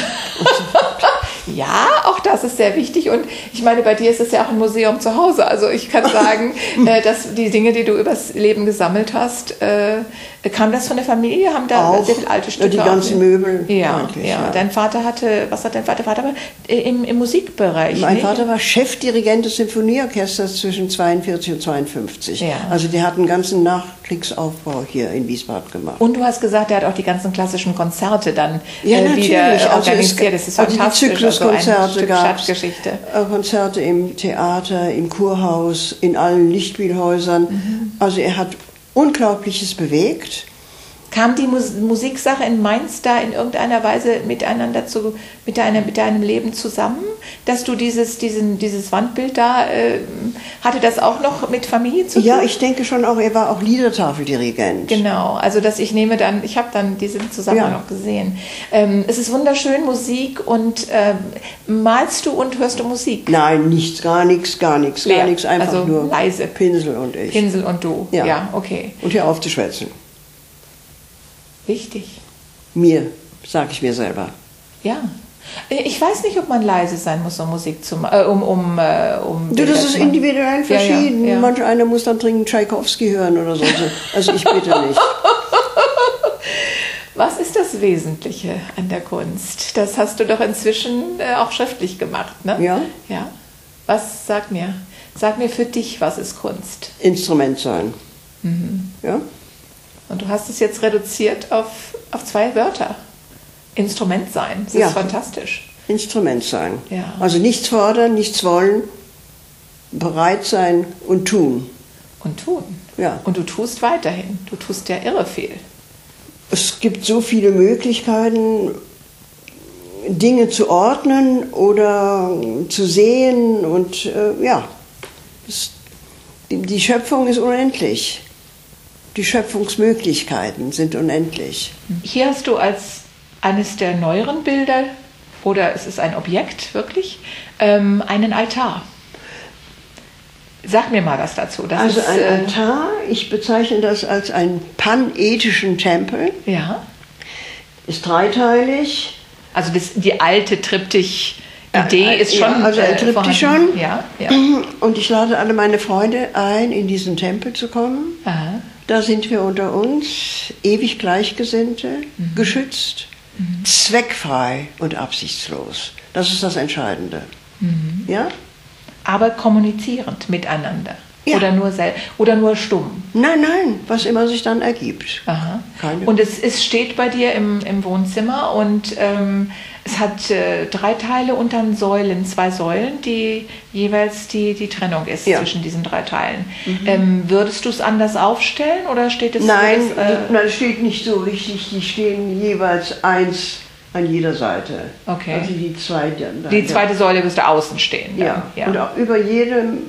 Ja, auch das ist sehr wichtig, und ich meine, bei dir ist es ja auch ein Museum zu Hause. Also ich kann sagen, äh, dass die Dinge, die du übers Leben gesammelt hast, äh, kam das von der Familie? Haben da auch, sehr viele alte Stücke? Die ganzen auch, Möbel. Ja, ja. ja. Dein Vater hatte, was hat dein Vater? Vater war im, im Musikbereich. Mein ne? Vater war Chefdirigent des Sinfonieorchesters zwischen zweiundvierzig und zweiundfünfzig. Ja. Also der hat einen ganzen Nachkriegsaufbau hier in Wiesbaden gemacht. Und du hast gesagt, der hat auch die ganzen klassischen Konzerte dann ja, äh, wieder also organisiert. Das ist also fantastisch. Die Zykluskonzerte gab Stadtgeschichte. Konzerte im Theater, im Kurhaus, in allen Lichtspielhäusern. Mhm. Also er hat Unglaubliches bewegt. Kam die Mus Musiksache in Mainz da in irgendeiner Weise miteinander zu, mit, deinem, mit deinem Leben zusammen? Dass du dieses, diesen, dieses Wandbild da, äh, hatte das auch noch mit Familie zu tun? Ja, ich denke schon auch, er war auch Liedertafeldirigent. Genau, also dass ich nehme dann, ich habe dann diesen Zusammenhang ja. noch gesehen. Ähm, es ist wunderschön, Musik, und ähm, malst du und hörst du Musik? Nein, nichts, gar nichts, gar nichts, gar nichts, einfach also nur leise. Pinsel und ich. Pinsel und du, ja, ja okay. Und hör auf zu schwätzen. Wichtig. Mir, sage ich mir selber. Ja. Ich weiß nicht, ob man leise sein muss, um Musik zu machen. Äh, um, um, äh, um du, das ist individuell verschieden. Ja, ja, ja. Manch einer muss dann dringend Tschaikowski hören oder so. Also ich bitte nicht. Was ist das Wesentliche an der Kunst? Das hast du doch inzwischen äh, auch schriftlich gemacht, ne? Ja. Ja. Was, sag mir, sag mir für dich, was ist Kunst? Instrument sein. Mhm. Ja. Und du hast es jetzt reduziert auf, auf zwei Wörter. Instrument sein. Das ja. ist fantastisch. Instrument sein. Ja. Also nichts fordern, nichts wollen, bereit sein und tun. Und tun. Ja. Und du tust weiterhin. Du tust ja irre viel. Es gibt so viele Möglichkeiten. Dinge zu ordnen oder zu sehen und äh, ja, das, die, die Schöpfung ist unendlich. Die Schöpfungsmöglichkeiten sind unendlich. Hier hast du als eines der neueren Bilder, oder es ist ein Objekt wirklich, ähm, einen Altar. Sag mir mal was dazu. Das also ist, ein äh, Altar, ich bezeichne das als einen panethischen Tempel. Ja. Ist dreiteilig. Also das, die alte Triptych-Idee Ja, ist ja, schon also ein äh, Triptych vorhanden. schon. Ja, ja. Und ich lade alle meine Freunde ein, in diesen Tempel zu kommen. Aha. Da sind wir unter uns, ewig Gleichgesinnte, mhm. geschützt, mhm. zweckfrei und absichtslos. Das ist das Entscheidende. Mhm. Ja? Aber kommunizierend miteinander. Ja. Oder nur sel- oder nur stumm. Nein, nein, was immer sich dann ergibt. Aha. Keine. Und es, es steht bei dir im, im Wohnzimmer und ähm, es hat äh, drei Teile und dann Säulen, zwei Säulen, die jeweils die, die Trennung ist Ja. zwischen diesen drei Teilen. Mhm. Ähm, würdest du es anders aufstellen oder steht es Nein, so? dass, äh, nein, es steht nicht so richtig. Die stehen jeweils eins an jeder Seite. Okay. Also die zwei. Dann, die zweite Säule müsste außen stehen. Dann. Ja. Ja. Und auch über jedem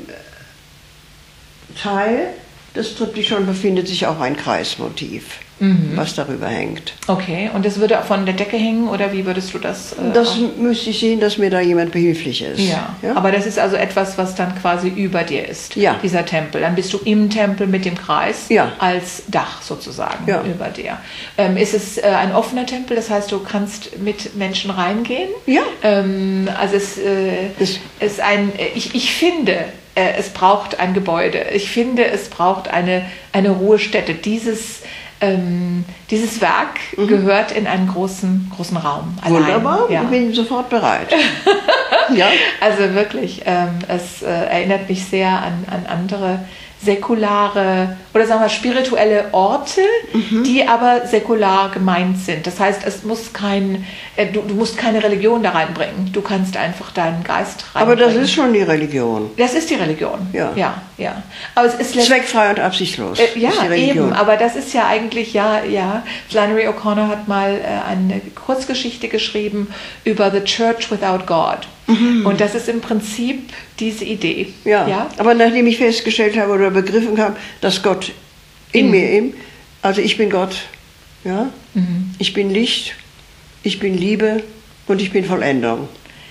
Teil des Triptychon befindet sich auch ein Kreismotiv, mhm. was darüber hängt. Okay, und das würde von der Decke hängen oder wie würdest du das? Äh, Das auch? müsste ich sehen, dass mir da jemand behilflich ist. Ja. Ja, aber das ist also etwas, was dann quasi über dir ist, Ja. dieser Tempel. Dann bist du im Tempel mit dem Kreis Ja. als Dach sozusagen Ja. über dir. Ähm, ist es äh, ein offener Tempel, das heißt, du kannst mit Menschen reingehen? Ja. Ähm, also es äh, Es- ist ein, ich, ich finde, äh, es braucht ein Gebäude. Ich finde, es braucht eine, eine Ruhestätte. Dieses Ähm, dieses Werk mhm. gehört in einen großen, großen Raum. Allein. Wunderbar, Ja. ich bin sofort bereit. Ja. Also wirklich, ähm, es äh, erinnert mich sehr an, an andere säkulare oder sagen wir spirituelle Orte, mhm. die aber säkular gemeint sind. Das heißt, es muss kein, äh, du, du musst keine Religion da reinbringen. Du kannst einfach deinen Geist reinbringen. Aber das ist schon die Religion. Das ist die Religion. Ja. Ja, ja. Aber es ist zweckfrei und absichtslos. Äh, ja, ist die Religion. eben. Aber das ist ja eigentlich, ja, ja. Flannery O'Connor hat mal äh, eine Kurzgeschichte geschrieben über The Church Without God. Mhm. Und das ist im Prinzip diese Idee. Ja. ja. Aber nachdem ich festgestellt habe oder begriffen habe, dass Gott in mhm. mir ist, also ich bin Gott, ja, mhm. ich bin Licht, ich bin Liebe und ich bin Vollendung.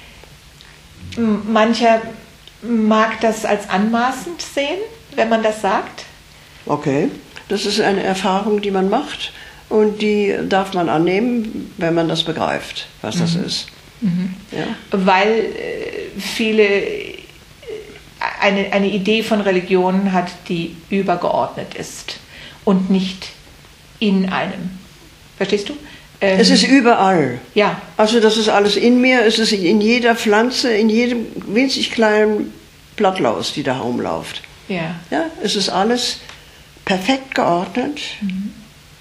Mancher mag das als anmaßend sehen, wenn man das sagt. Okay, das ist eine Erfahrung, die man macht und die darf man annehmen, wenn man das begreift, was mhm. das ist. Mhm. Ja. Weil äh, viele äh, eine, eine Idee von Religion hat, die übergeordnet ist und nicht in einem. Verstehst du? Ähm, es ist überall. Ja. Also das ist alles in mir, es ist in jeder Pflanze, in jedem winzig kleinen Blattlaus, die da rumläuft. Ja. Ja, es ist alles perfekt geordnet. Mhm.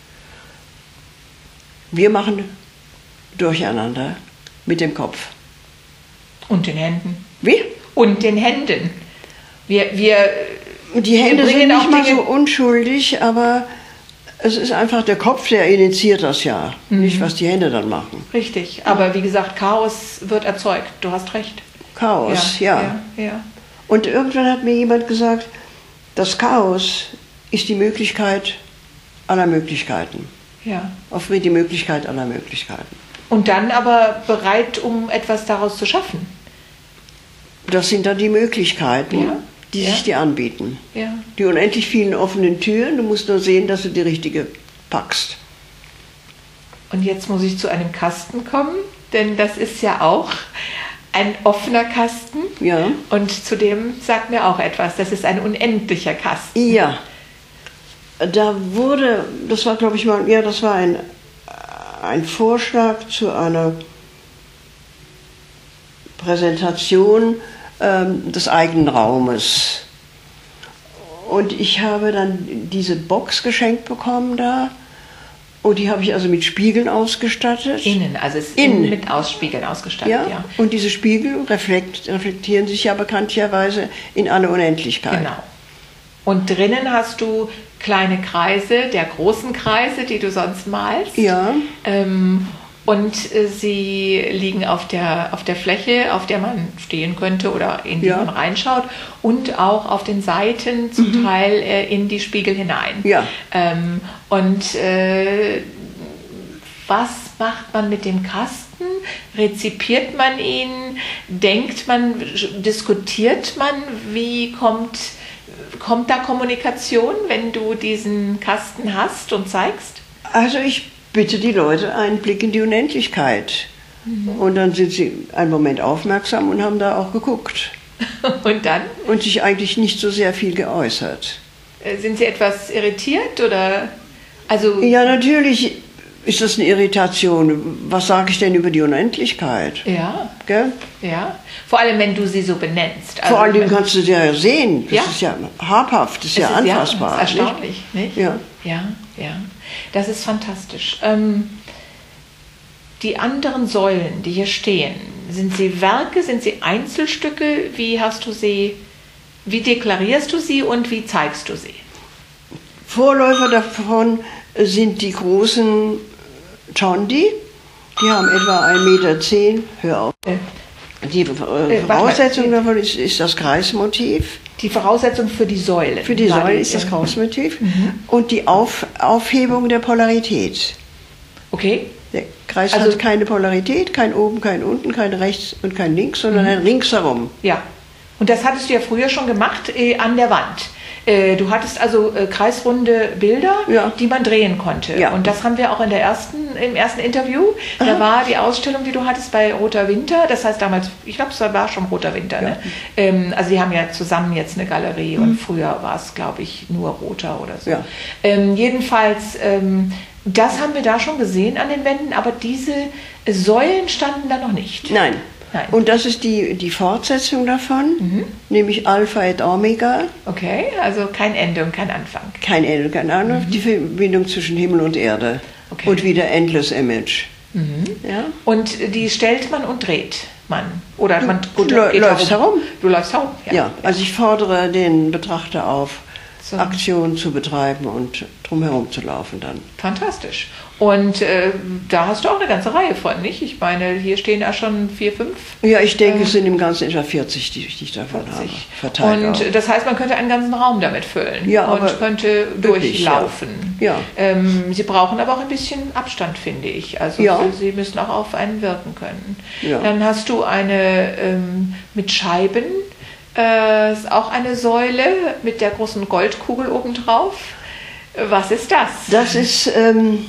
Wir machen durcheinander mit dem Kopf. Und den Händen. Wie? Und den Händen. Wir, wir, die Hände wir sind nicht mal Dinge so unschuldig, aber es ist einfach der Kopf, der initiiert das ja. Mhm. Nicht, was die Hände dann machen. Richtig, aber wie gesagt, Chaos wird erzeugt. Du hast recht. Chaos, ja. ja. ja, ja. Und irgendwann hat mir jemand gesagt, das Chaos ist die Möglichkeit aller Möglichkeiten. Ja. Offeriert die Möglichkeit aller Möglichkeiten. Und dann aber bereit, um etwas daraus zu schaffen. Das sind dann die Möglichkeiten, ja. die ja. sich dir anbieten. Ja. Die unendlich vielen offenen Türen, du musst nur sehen, dass du die richtige packst. Und jetzt muss ich zu einem Kasten kommen, denn das ist ja auch ein offener Kasten. Ja. Und zu dem sagt mir auch etwas, das ist ein unendlicher Kasten. Ja. Da wurde, das war glaube ich mal, ja, das war ein, ein Vorschlag zu einer Präsentation ähm, des eigenen Raumes. Und ich habe dann diese Box geschenkt bekommen da. Und die habe ich also mit Spiegeln ausgestattet. Innen, also es ist innen innen mit Ausspiegeln ausgestattet, ja. ja. Und diese Spiegel reflekt, reflektieren sich ja bekanntlicherweise in alle Unendlichkeit. Genau. Und drinnen hast du kleine Kreise, der großen Kreise, die du sonst malst. Ja. Ähm, Und äh, sie liegen auf der, auf der Fläche, auf der man stehen könnte oder in die Ja. man reinschaut und auch auf den Seiten zum Mhm. Teil äh, in die Spiegel hinein. Ja. Ähm, und äh, was macht man mit dem Kasten? Rezipiert man ihn? Denkt man, diskutiert man? Wie kommt, kommt da Kommunikation, wenn du diesen Kasten hast und zeigst? Also ich bitte die Leute einen Blick in die Unendlichkeit. Mhm. Und dann sind sie einen Moment aufmerksam und haben da auch geguckt. Und dann? Und sich eigentlich nicht so sehr viel geäußert. Sind Sie etwas irritiert oder? Also Ja, natürlich ist das eine Irritation. Was sage ich denn über die Unendlichkeit? ja, Gell? ja. Vor allem, wenn du sie so benennst. Also, Vor allem wenn- kannst du sie ja sehen. Das Ja. ist ja habhaft, das ist es ja ist, anfassbar. Ja, es ist erstaunlich, nicht? Ja. ja, ja. Das ist fantastisch. Ähm, die anderen Säulen, die hier stehen, sind sie Werke, sind sie Einzelstücke? Wie hast du sie, wie deklarierst du sie und wie zeigst du sie? Vorläufer davon sind die großen Chondi. Die haben etwa ein Meter zehn. Hör auf. Äh, Die äh, warte Voraussetzung mal. davon ist, ist das Kreismotiv. Die Voraussetzung für die Säulen. Für die war Säule ist das äh, Kreismotiv. Und die Auf, Aufhebung der Polarität. Okay. Der Kreis Also- hat keine Polarität, kein oben, kein unten, kein rechts und kein links, sondern ein ringsherum. Ja, und das hattest du ja früher schon gemacht äh, an der Wand. Äh, du hattest also äh, kreisrunde Bilder, Ja. die man drehen konnte. Ja. Und das haben wir auch in der ersten, im ersten Interview. Da Aha. war die Ausstellung, die du hattest bei Roter Winter. Das heißt damals, ich glaube, es war schon Roter Winter. Ne? Ähm, also die haben ja zusammen jetzt eine Galerie und früher war es, glaube ich, nur Roter oder so. Ja. Ähm, jedenfalls, ähm, das haben wir da schon gesehen an den Wänden, aber diese Säulen standen da noch nicht. Nein. Nein. Und das ist die, die Fortsetzung davon, nämlich Alpha et Omega. Okay, also kein Ende und kein Anfang. Kein Ende, keine Ahnung, die Verbindung zwischen Himmel und Erde. Okay. Und wieder Endless Image. Ja? Und die stellt man und dreht man. Oder man Du lä- geht läufst herum. Du läufst herum, ja. Ja, also ich fordere den Betrachter auf, So. Aktionen zu betreiben und drumherum zu laufen dann. Fantastisch. Und äh, da hast du auch eine ganze Reihe von, nicht? Ich meine, hier stehen ja schon vier, fünf. Ja, ich denke, es sind im Ganzen etwa vierzig, die, die ich davon habe. Verteilt Und auch. das heißt, man könnte einen ganzen Raum damit füllen Ja, und aber könnte wirklich, durchlaufen. ja. Ja. Ähm, Sie brauchen aber auch ein bisschen Abstand, finde ich. Also Ja. Sie müssen auch auf einen wirken können. Ja. Dann hast du eine ähm, mit Scheiben, äh, ist auch eine Säule mit der großen Goldkugel obendrauf. Was ist das? Das ist ähm,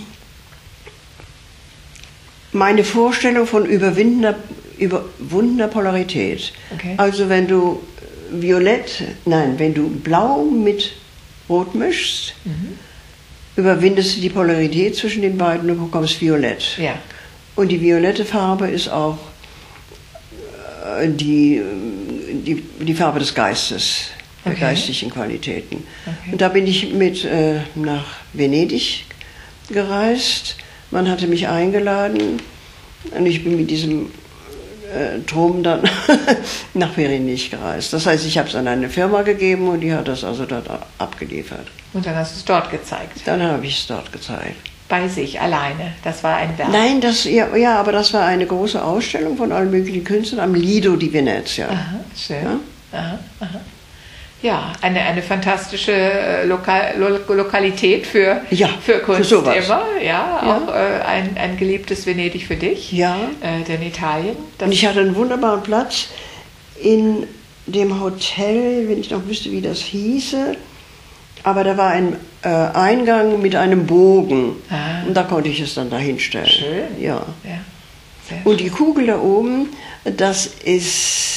meine Vorstellung von überwindener, überwundener Polarität. Okay. Also wenn du Violett, nein, wenn du Blau mit Rot mischst, überwindest du die Polarität zwischen den beiden und bekommst Violett. Ja. Und die violette Farbe ist auch äh, die, die, die Farbe des Geistes, der Okay. geistlichen Qualitäten. Okay. Und da bin ich mit äh, nach Venedig gereist. Man hatte mich eingeladen und ich bin mit diesem äh, Drum dann nach Venedig gereist. Das heißt, ich habe es an eine Firma gegeben und die hat das also dort a- abgeliefert. Und dann hast du es dort gezeigt. Dann habe ich es dort gezeigt. Bei sich, alleine. Das war ein Werk. Nein, das, ja, ja, aber das war eine große Ausstellung von allen möglichen Künstlern am Lido di Venezia. Aha, schön. Ja? Aha, aha. Ja, eine, eine fantastische äh, Lokal, Lo Lokalität für, Ja, für Kunst für sowas. immer. Ja, Ja. auch äh, ein, ein geliebtes Venedig für dich. Ja. Äh, denn Italien. Das Und ich hatte einen wunderbaren Platz in dem Hotel, wenn ich noch wüsste, wie das hieße. Aber da war ein äh, Eingang mit einem Bogen. Ah. Und da konnte ich es dann dahinstellen. Schön. Ja. ja, sehr Und die Kugel da oben, das ist.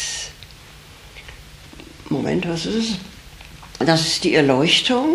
Moment, was ist es? Das ist die Erleuchtung.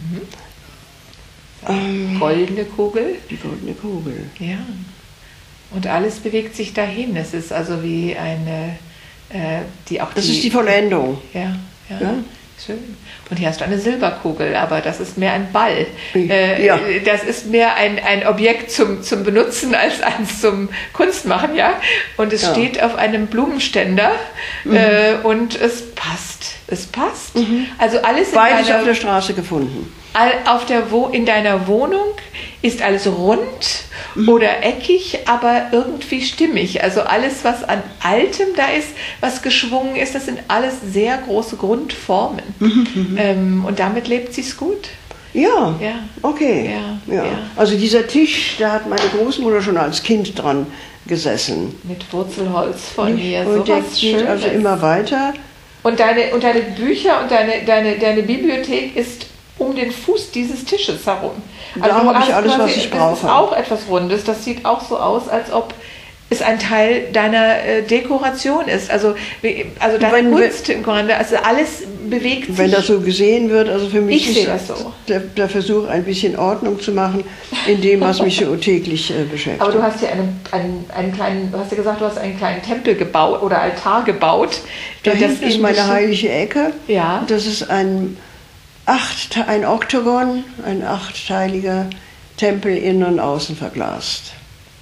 Ähm, goldene Kugel. die goldene Kugel. Ja. Und alles bewegt sich dahin. Es ist also wie eine, äh, die auch Das die, ist die Vollendung. Ja, ja, Ja. Schön. Und hier hast du eine Silberkugel, aber das ist mehr ein Ball. Ja. Äh, das ist mehr ein, ein Objekt zum, zum Benutzen als eins zum Kunstmachen, ja. Und es Ja. steht auf einem Blumenständer äh, und es passt. Es passt. Mhm. Also alles in Beides deiner, auf der Straße gefunden. Auf der Wo- in deiner Wohnung ist alles rund mhm. oder eckig, aber irgendwie stimmig. Also alles, was an Altem da ist, was geschwungen ist, das sind alles sehr große Grundformen. Mhm. Ähm, und damit lebt sie es gut. Ja, ja. okay. Ja. Ja. Ja. Also dieser Tisch, da hat meine Großmutter schon als Kind dran gesessen. Mit Wurzelholz von mir. Und der geht also immer weiter. Und deine, und deine Bücher und deine, deine, deine Bibliothek ist um den Fuß dieses Tisches herum. Also da habe ich alles, quasi, was ich das brauche. Das ist auch etwas Rundes. Das sieht auch so aus, als ob es ein Teil deiner äh, Dekoration ist. Also, also deine wenn, Kunst im Grunde, also alles bewegt sich. Wenn das so gesehen wird, also für mich ich ist das so. der, der Versuch, ein bisschen Ordnung zu machen in dem, was mich so täglich äh, beschäftigt. Aber du hast ja einen, einen, einen kleinen, du hast ja gesagt, du hast einen kleinen Tempel gebaut oder Altar gebaut. Da hinten ist meine heilige Ecke. Ja. Das ist ein, acht, ein Oktogon, ein achteiliger Tempel, innen und außen verglast.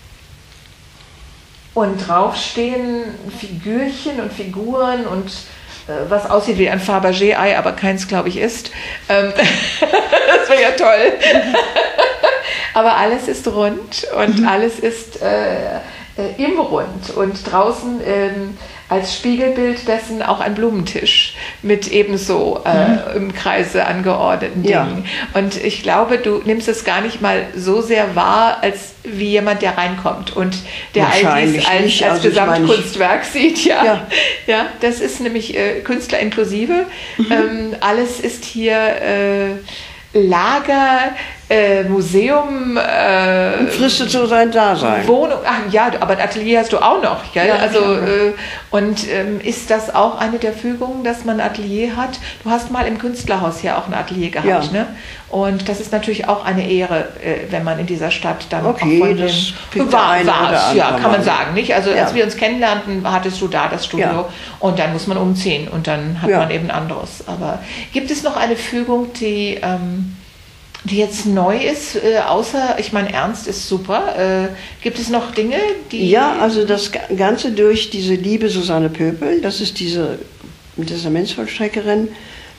Und drauf stehen Figürchen und Figuren und äh, was aussieht wie ein Fabergé-Ei, aber keins, glaube ich, ist. Ähm, das wäre ja toll. Aber alles ist rund und mhm. alles ist äh, äh, im Rund. Und draußen ähm, als Spiegelbild dessen auch ein Blumenttisch mit ebenso äh, mhm. im Kreise angeordneten Dingen. Ja. Und ich glaube, du nimmst es gar nicht mal so sehr wahr, als wie jemand, der reinkommt und der all dies als, als also Gesamtkunstwerk ich mein, sieht. Ja. Ja. Ja, das ist nämlich äh, Künstler inklusive. Mhm. Ähm, alles ist hier äh, Lager, äh, Museum, äh, fristet so sein Dasein. Wohnung, ach ja, aber ein Atelier hast du auch noch, gell? Ja, also äh, und ähm, ist das auch eine der Fügungen, dass man ein Atelier hat? Du hast mal im Künstlerhaus hier auch ein Atelier gehabt, ja. ne? Und das ist natürlich auch eine Ehre, äh, wenn man in dieser Stadt dann okay, auch von das dem war, war ja, kann man Mann. sagen, nicht? Also ja. als wir uns kennenlernten, hattest du da das Studio ja. und dann muss man umziehen und dann hat ja. man eben anderes. Aber gibt es noch eine Fügung, die ähm, die jetzt neu ist, äh, außer, ich meine, Ernst ist super. Äh, gibt es noch Dinge, die... Ja, also das Ganze durch diese liebe Susanne Pöpel, das ist diese Testamentsvollstreckerin,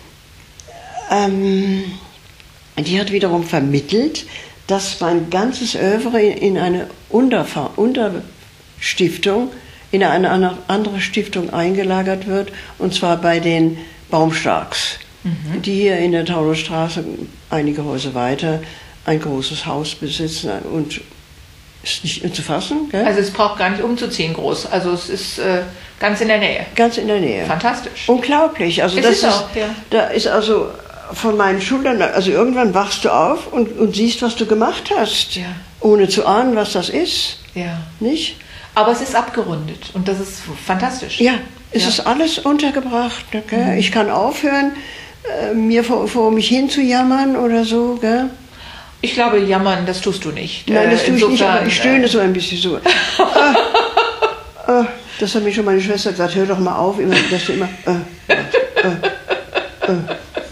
ähm, die hat wiederum vermittelt, dass mein ganzes Œuvre in eine Unterfa- Unterstiftung, in eine andere Stiftung eingelagert wird, und zwar bei den Baumstarks. Mhm. Die hier in der Taunusstraße, einige Häuser weiter, ein großes Haus besitzen und ist nicht zu fassen. Gell? Also es braucht gar nicht umzuziehen groß, also es ist äh, ganz in der Nähe. Ganz in der Nähe. Fantastisch. Unglaublich. Also es das ist auch, ja. Da ist also von meinen Schultern, also irgendwann wachst du auf und, und siehst, was du gemacht hast, ja. ohne zu ahnen, was das ist. Ja. Nicht? Aber es ist abgerundet und das ist fantastisch. Ja, es ja. ist alles untergebracht. Okay? Mhm. Ich kann aufhören, mir vor, vor mich hin zu jammern oder so, gell? Ich glaube, jammern, das tust du nicht. Nein, das tue Insofern, ich nicht, aber ich stöhne äh, so ein bisschen so. ah, ah, das hat mir schon meine Schwester gesagt, hör doch mal auf, immer, dass du immer... Äh, äh, äh.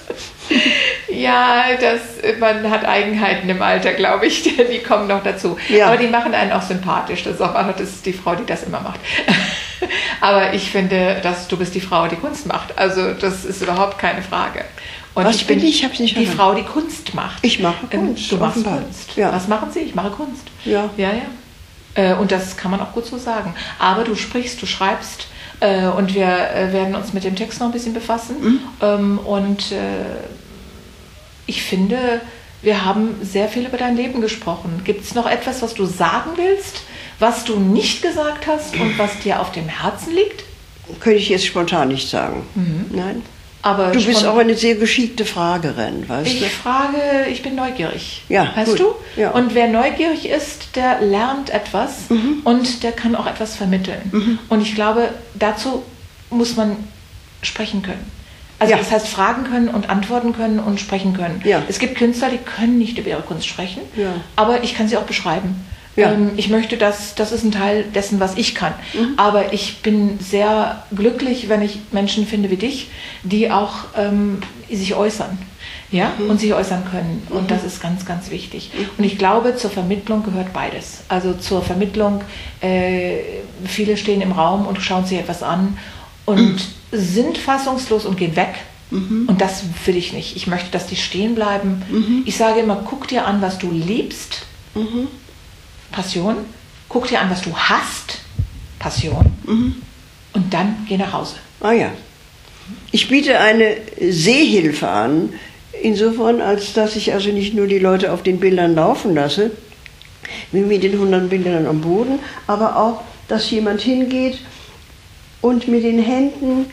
Ja, das, man hat Eigenheiten im Alter, glaube ich, die, die kommen noch dazu. Ja. Aber die machen einen auch sympathisch. Das ist, auch, das ist die Frau, die das immer macht. Aber ich finde, dass du bist die Frau, die Kunst macht. Also das ist überhaupt keine Frage. Und Was ich bin ich? Ich hab's nicht die Frau, die Kunst macht. Ich mache Kunst. Du machst Kunst. Ja. Was machen Sie? Ich mache Kunst. Ja. Ja, ja. Und das kann man auch gut so sagen. Aber du sprichst, du schreibst und wir werden uns mit dem Text noch ein bisschen befassen. Mhm. Und ich finde, wir haben sehr viel über dein Leben gesprochen. Gibt es noch etwas, was du sagen willst, was du nicht gesagt hast und was dir auf dem Herzen liegt? Könnte ich jetzt spontan nicht sagen. Mhm. Nein. Aber du bist auch eine sehr geschickte Fragerin, weißt ich du? Ich frage, ich bin neugierig. Ja, weißt gut. du? Ja. Und wer neugierig ist, der lernt etwas mhm. und der kann auch etwas vermitteln. Mhm. Und ich glaube, dazu muss man sprechen können. Also ja. das heißt, fragen können und antworten können und sprechen können. Ja. Es gibt Künstler, die können nicht über ihre Kunst sprechen, ja. aber ich kann sie auch beschreiben. Ja. Ähm, ich möchte, dass das ist ein Teil dessen, was ich kann. Mhm. Aber ich bin sehr glücklich, wenn ich Menschen finde wie dich, die auch ähm, sich äußern. Ja, mhm. und sich äußern können. Und mhm. das ist ganz, ganz wichtig. Mhm. Und ich glaube, zur Vermittlung gehört beides. Also zur Vermittlung, äh, viele stehen im Raum und schauen sich etwas an und mhm. sind fassungslos und gehen weg. Mhm. Und das will ich nicht. Ich möchte, dass die stehen bleiben. Mhm. Ich sage immer, guck dir an, was du liebst. Mhm. Passion. Guck dir an, was du hast. Passion. Mhm. Und dann geh nach Hause. Ah ja. Ich biete eine Sehhilfe an, insofern, als dass ich also nicht nur die Leute auf den Bildern laufen lasse, wie mit den hundert Bildern am Boden, aber auch, dass jemand hingeht und mit den Händen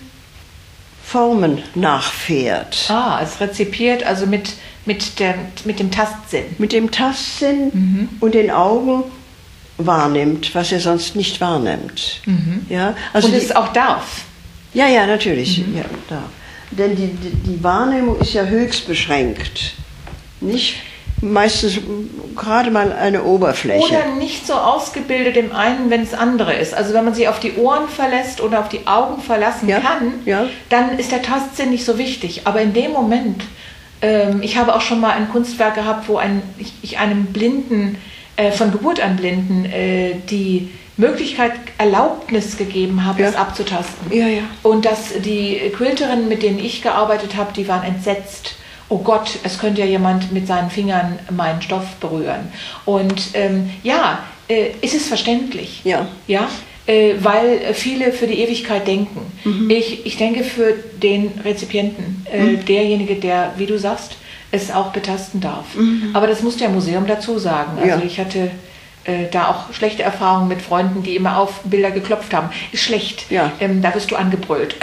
Formen nachfährt. Ah, es rezipiert, also mit, mit, der, mit dem Tastsinn. Mit dem Tastsinn Mhm. und den Augen wahrnimmt, was er sonst nicht wahrnimmt. Mhm. Ja, also und die, es auch darf. ja, ja, natürlich. Ja, da. Denn die, die, die Wahrnehmung ist ja höchst beschränkt. Nicht meistens gerade mal eine Oberfläche. Oder nicht so ausgebildet im einen, wenn es andere ist. Also wenn man sich auf die Ohren verlässt oder auf die Augen verlassen Ja, kann, ja. dann ist der Tastsinn nicht so wichtig. Aber in dem Moment, ähm, ich habe auch schon mal ein Kunstwerk gehabt, wo ein, ich, ich einem Blinden, äh, von Geburt an Blinden, äh, die Möglichkeit, Erlaubnis gegeben habe, Ja. das abzutasten. Ja, ja. Und dass die Quilterinnen, mit denen ich gearbeitet habe, die waren entsetzt. Oh Gott, es könnte ja jemand mit seinen Fingern meinen Stoff berühren. Und ähm, ja, äh, ist es verständlich. Ja. Ja, äh, weil viele für die Ewigkeit denken. Mhm. Ich, ich denke für den Rezipienten, äh, Mhm. derjenige, der, wie du sagst, es auch betasten darf. Mhm. Aber das muss der Museum dazu sagen. Also Ja. ich hatte äh, da auch schlechte Erfahrungen mit Freunden, die immer auf Bilder geklopft haben. Ist schlecht. Ja. Ähm, da wirst du angebrüllt.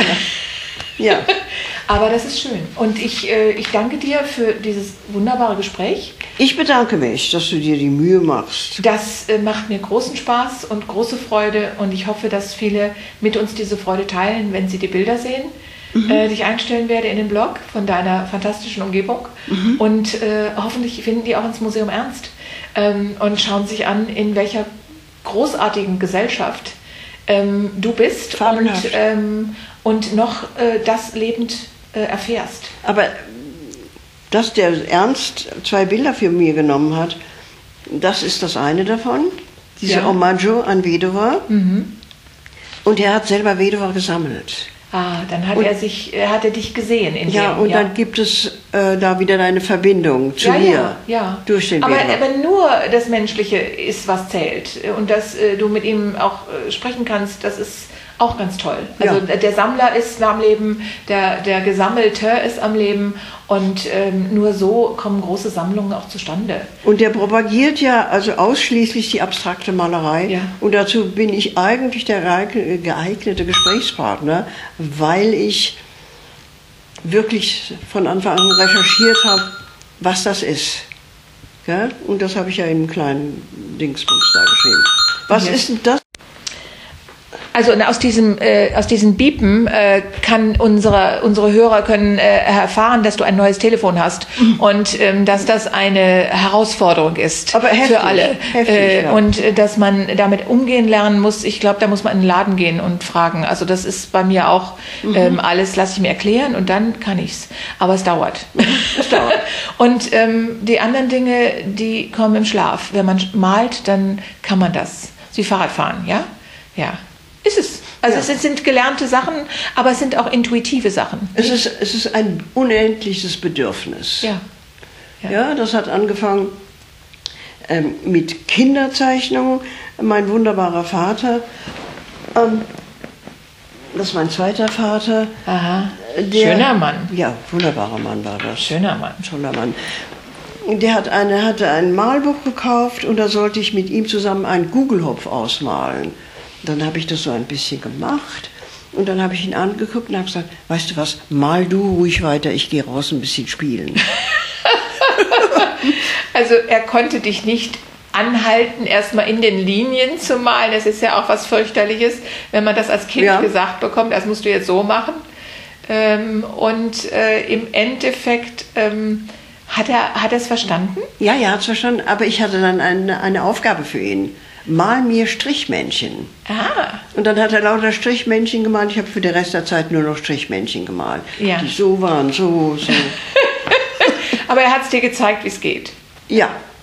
Ja. Aber das ist schön. Und ich, äh, ich danke dir für dieses wunderbare Gespräch. Ich bedanke mich, dass du dir die Mühe machst. Das äh, macht mir großen Spaß und große Freude. Und ich hoffe, dass viele mit uns diese Freude teilen, wenn sie die Bilder sehen, Mhm. äh, die ich einstellen werde in den Blog von deiner fantastischen Umgebung. Mhm. Und äh, hoffentlich finden die auch ins Museum ernst ähm, und schauen sich an, in welcher großartigen Gesellschaft ähm, du bist und, Fabelhaft. ähm, und noch äh, das lebend äh, erfährst. Aber dass der Ernst zwei Bilder für mir genommen hat, das ist das eine davon. Diese Ja. Omaggio an Vedova. Mhm. Und er hat selber Vedova gesammelt. Ah, dann hat Und- er sich, äh, hat er dich gesehen in Ja, dem, und dann gibt es äh, da wieder eine Verbindung zu ja, mir. ja, ja. Durch den aber, Vedova. aber nur das Menschliche ist, was zählt. Und dass äh, du mit ihm auch äh, sprechen kannst, das ist auch ganz toll. Also Ja. der Sammler ist am Leben, der, der Gesammelte ist am Leben und ähm, nur so kommen große Sammlungen auch zustande. Und der propagiert ja also ausschließlich die abstrakte Malerei. Ja. Und dazu bin ich eigentlich der geeign- geeignete Gesprächspartner, weil ich wirklich von Anfang an recherchiert habe, was das ist. Gell? Und das habe ich ja in einem kleinen Dingsbums da geschrieben. Was Ja. ist denn das? Also aus diesem äh, aus diesen Biepen äh, kann unsere unsere Hörer können äh, erfahren, dass du ein neues Telefon hast und ähm, dass das eine Herausforderung ist Aber heftig, für alle heftig, äh, ja. und äh, dass man damit umgehen lernen muss. Ich glaube, da muss man in den Laden gehen und fragen. Also das ist bei mir auch ähm, alles, lasse ich mir erklären und dann kann ich's. Aber es dauert. es dauert. Und ähm, die anderen Dinge, die kommen im Schlaf. Wenn man malt, dann kann man das. Wie Fahrradfahren, ja, ja. Ist es. Also Ja. es sind gelernte Sachen, aber es sind auch intuitive Sachen. Es ist, es ist ein unendliches Bedürfnis. Ja. Ja. Ja, das hat angefangen ähm, mit Kinderzeichnungen. Mein wunderbarer Vater, ähm, das ist mein zweiter Vater. Aha. Der, Schöner Mann. Ja, wunderbarer Mann war das. Schöner Mann. Toller Mann. Der hat eine, hatte ein Malbuch gekauft und da sollte ich mit ihm zusammen einen Gugelhopf ausmalen. Dann habe ich das so ein bisschen gemacht und dann habe ich ihn angeguckt und habe gesagt, weißt du was, mal du ruhig weiter, ich gehe raus ein bisschen spielen. Also er konnte dich nicht anhalten, erstmal in den Linien zu malen. Das ist ja auch was fürchterliches, wenn man das als Kind Ja. gesagt bekommt, das musst du jetzt so machen. Ähm, und äh, im Endeffekt ähm, hat er hat er es verstanden? Ja, ja, hat's verstanden, aber ich hatte dann eine, eine Aufgabe für ihn. Mal mir Strichmännchen. Ah, Und dann hat er lauter Strichmännchen gemalt. Ich habe für den Rest der Zeit nur noch Strichmännchen gemalt. Ja. Die so waren, so, so. aber er hat es dir gezeigt, wie es geht. Ja,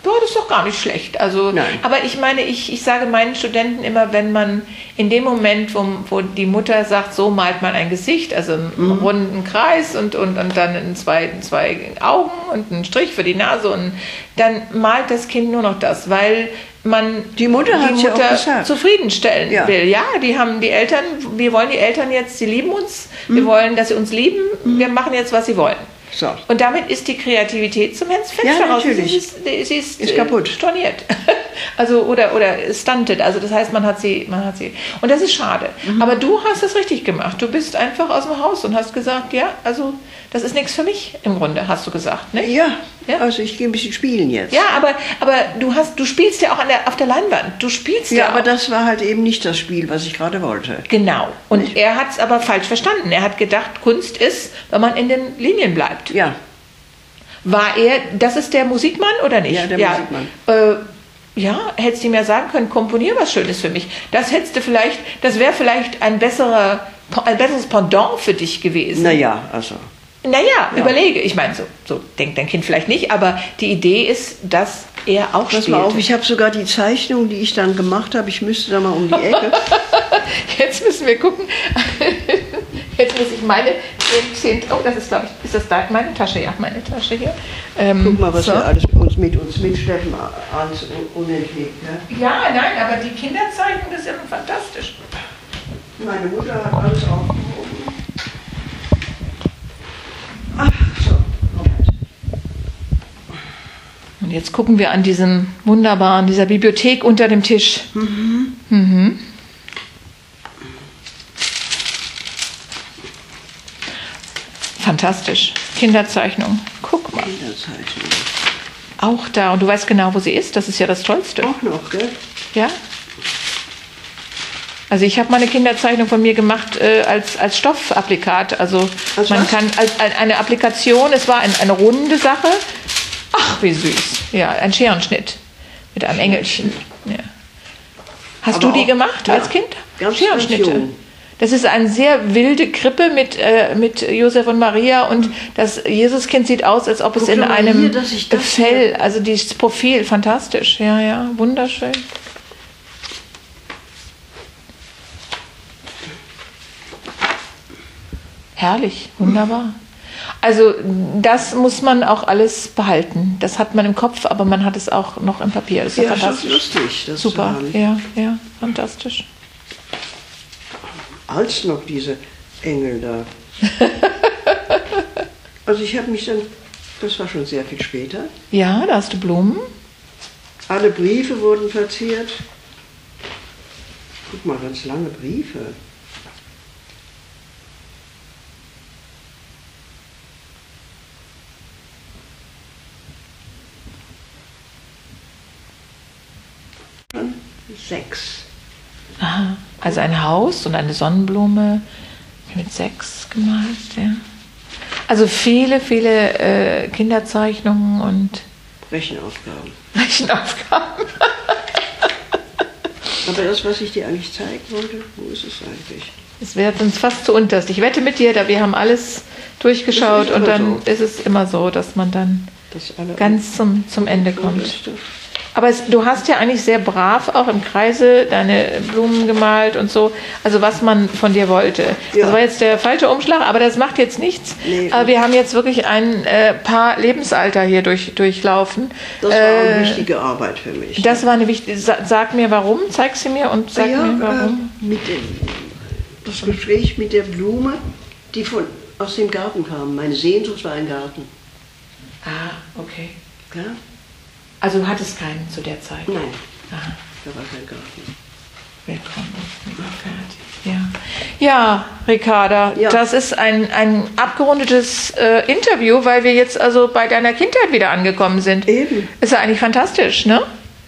boah, das ist doch gar nicht schlecht. Also, Nein. aber ich meine, ich, ich sage meinen Studenten immer, wenn man in dem Moment, wo, wo die Mutter sagt, so malt man ein Gesicht, also einen mhm. runden Kreis und, und, und dann in zwei, zwei Augen und einen Strich für die Nase, und dann malt das Kind nur noch das, weil man die Mutter, hat die ja Mutter auch gesagt. zufriedenstellen Ja. will. Ja, die haben die Eltern, wir wollen die Eltern jetzt, sie lieben uns, mhm. wir wollen, dass sie uns lieben, mhm. wir machen jetzt, was sie wollen. So. Und damit ist die Kreativität zum Fenster Ja, raus. natürlich. Sie ist, sie ist, Ist kaputt. storniert. Also, oder, oder stunted. Also das heißt, man hat sie, man hat sie. Und das ist schade. Mhm. Aber du hast es richtig gemacht. Du bist einfach aus dem Haus und hast gesagt, ja, also das ist nichts für mich im Grunde, hast du gesagt. Ne? Ja, Ja? also ich gehe ein bisschen spielen jetzt. Ja, aber, aber du, hast, du spielst ja auch an der, auf der Leinwand. Du spielst ja, Ja, ja aber auch. das war halt eben nicht das Spiel, was ich gerade wollte. Genau. Und er hat es aber falsch verstanden. Er hat gedacht, Kunst ist, wenn man in den Linien bleibt. Ja, War er, das ist der Musikmann oder nicht? Ja, der Musikmann. Äh, ja, hättest du ihm ja sagen können, komponier was Schönes für mich. Das hättest du vielleicht, das wäre vielleicht ein besserer, ein besseres Pendant für dich gewesen. naja, also. Naja, Ja. überlege. Ich meine, so, so denkt dein Kind vielleicht nicht, aber die Idee ist, dass er auch Pass spielte. mal auf, ich habe sogar die Zeichnung, die ich dann gemacht habe, ich müsste da mal um die Ecke. Jetzt müssen wir gucken. Jetzt muss ich meine zehn, oh, das ist, glaube ich, ist das da meine Tasche? Ja, meine Tasche hier. Ähm, Guck mal, was so. wir alles uns mit uns mitschleppen, alles unentwegt. Ne? Ja, nein, aber die Kinderzeichnung ist ja fantastisch. Meine Mutter hat alles aufgehoben. Ach, so, Moment. Und jetzt gucken wir an diesem wunderbaren, dieser Bibliothek unter dem Tisch. Mhm. Mhm. Fantastisch. Kinderzeichnung. Guck mal. Kinderzeichnung. Auch da. Und du weißt genau, wo sie ist. Das ist ja das Tollste. Auch noch, gell? Ja? Also ich habe mal eine Kinderzeichnung von mir gemacht äh, als, als Stoffapplikat. Also Als man was? kann als ein, eine Applikation, es war ein, eine runde Sache. Ach, wie süß. Ja, ein Scherenschnitt mit einem Engelchen. Ja. Hast Aber du die auch- gemacht ja, als Kind? ganz Scherenschnitte. ganz jung. Das ist eine sehr wilde Krippe mit, äh, mit Josef und Maria, und das Jesuskind sieht aus, als ob es Guck in doch mal einem hier, dass ich das Fell, also das Profil, fantastisch. Ja, ja, wunderschön. Herrlich, wunderbar. Also das muss man auch alles behalten. Das hat man im Kopf, aber man hat es auch noch im Papier. Das ist ja, Ja, ist fantastisch. lustig, das zu Super, haben. ja, ja, fantastisch. Als noch diese Engel da. Also ich habe mich dann, das war schon sehr viel später, Ja, da hast du Blumen. alle Briefe wurden verziert. Guck mal, ganz lange Briefe. Dann sechs. Aha. Also ein Haus und eine Sonnenblume mit sechs gemalt. Ja. Also viele, viele äh, Kinderzeichnungen und Rechenaufgaben. Rechenaufgaben. Aber das, was ich dir eigentlich zeigen wollte, wo ist es eigentlich? Es wird uns fast zu unterst. Ich wette mit dir, da wir haben alles durchgeschaut Das ist und aber dann so. ist es immer so, dass man dann Das alle ganz zum, zum Ende kommt. Unterste. Aber es, du hast ja eigentlich sehr brav auch im Kreise deine Blumen gemalt und so, also was man von dir wollte. Ja. Das war jetzt der falsche Umschlag, aber das macht jetzt nichts. Nee. Aber wir haben jetzt wirklich ein äh, paar Lebensalter hier durch, durchlaufen. Das war auch Äh, eine wichtige Arbeit für mich. Das war eine wichtige, sa- sag mir warum, zeig sie mir und sag ja, mir warum. äh, mit dem, das Gespräch mit der Blume, die von, aus dem Garten kam. Meine Sehnsucht war ein Garten. Ah, okay. Ja? Also du hattest keinen zu der Zeit? Nein, Aha. da war kein Garten. Willkommen, ja. Ja, Ricarda, Ja. das ist ein, ein abgerundetes äh, Interview, weil wir jetzt also bei deiner Kindheit wieder angekommen sind. Eben. Ist ja eigentlich fantastisch, ne?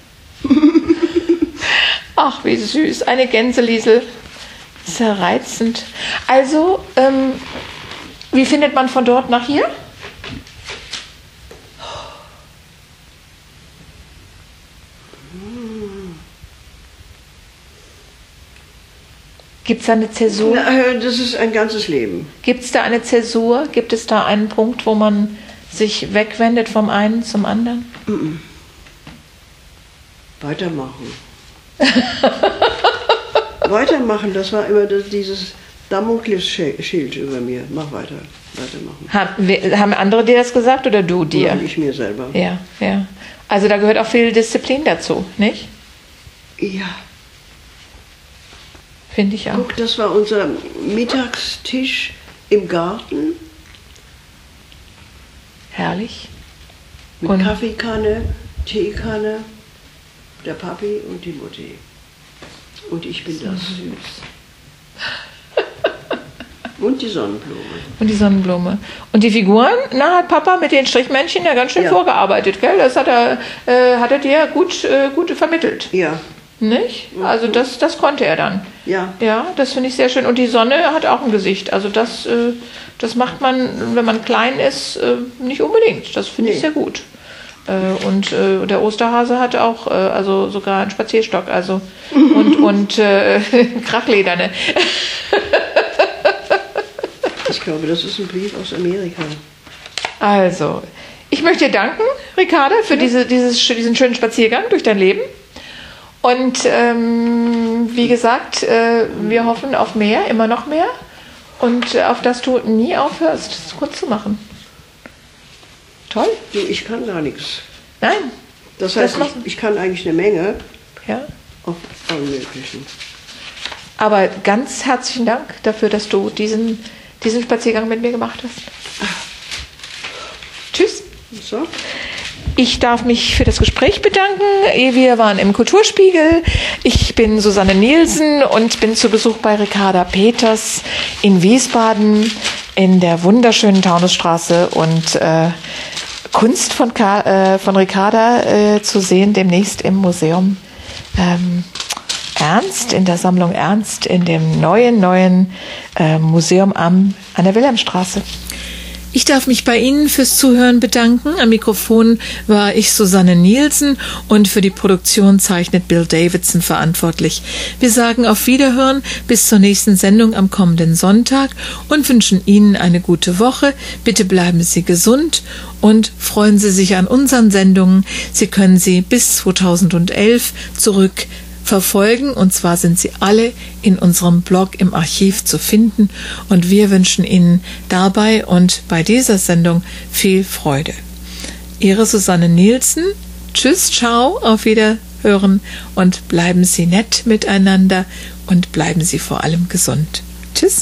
Ach, wie süß. Eine Gänseliesel. Ist ja reizend. Also, ähm, wie findet man von dort nach hier? Gibt es da eine Zäsur? Na, äh, das ist ein ganzes Leben. Gibt es da eine Zäsur? Gibt es da einen Punkt, wo man sich wegwendet vom einen zum anderen? Weitermachen. Weitermachen, das war immer das, dieses Damoklesschild über mir. Mach weiter, weitermachen. Haben, haben andere dir das gesagt oder du dir? Oder ich mir selber. Ja, ja. Also da gehört auch viel Disziplin dazu, nicht? Ja. Finde ich auch. Guck, das war unser Mittagstisch im Garten. Herrlich. Mit Und Kaffeekanne, Teekanne, der Papi und die Mutti. Und ich bin das. süß. Und die Sonnenblume. Und die Sonnenblume. Und die Figuren, na, hat Papa mit den Strichmännchen ja ganz schön Ja. vorgearbeitet, gell? Das hat er, äh, hat er dir gut, äh, gut vermittelt. Ja. Nicht? Also das, das konnte er dann. Ja. Ja, das finde ich sehr schön. Und die Sonne hat auch ein Gesicht. Also das, äh, das macht man, wenn man klein ist, äh, nicht unbedingt. Das finde ich Nee. sehr gut. Äh, und äh, der Osterhase hat auch, äh, also sogar einen Spazierstock, also und, und äh, Krachlederne. Ich glaube, das ist ein Brief aus Amerika. Also, ich möchte dir danken, Ricarda, für Ja. diese, dieses, diesen schönen Spaziergang durch dein Leben. Und ähm, wie gesagt, äh, wir hoffen auf mehr, immer noch mehr. Und äh, auf dass du nie aufhörst, Kunst zu machen. Toll. Du, ich kann gar nichts. Nein. Das heißt, Das machen- ich, ich kann eigentlich eine Menge Ja. auf allen möglichen. Aber ganz herzlichen Dank dafür, dass du diesen, diesen Spaziergang mit mir gemacht hast. Tschüss. So? Ich darf mich für das Gespräch bedanken. Wir waren im Kulturspiegel. Ich bin Susanne Nielsen und bin zu Besuch bei Ricarda Peters in Wiesbaden in der wunderschönen Taunusstraße und äh, Kunst von, Ka äh, von Ricarda äh, zu sehen demnächst im Museum ähm, Ernst, in der Sammlung Ernst, in dem neuen, neuen äh, Museum am, an der Wilhelmstraße. Ich darf mich bei Ihnen fürs Zuhören bedanken. Am Mikrofon war ich, Susanne Nielsen, und für die Produktion zeichnet Bill Davidson verantwortlich. Wir sagen auf Wiederhören bis zur nächsten Sendung am kommenden Sonntag und wünschen Ihnen eine gute Woche. Bitte bleiben Sie gesund und freuen Sie sich an unseren Sendungen. Sie können sie bis zweitausendelf zurück verfolgen, und zwar sind sie alle in unserem Blog im Archiv zu finden, und wir wünschen Ihnen dabei und bei dieser Sendung viel Freude. Ihre Susanne Nielsen. Tschüss, ciao, auf Wiederhören und bleiben Sie nett miteinander und bleiben Sie vor allem gesund. Tschüss.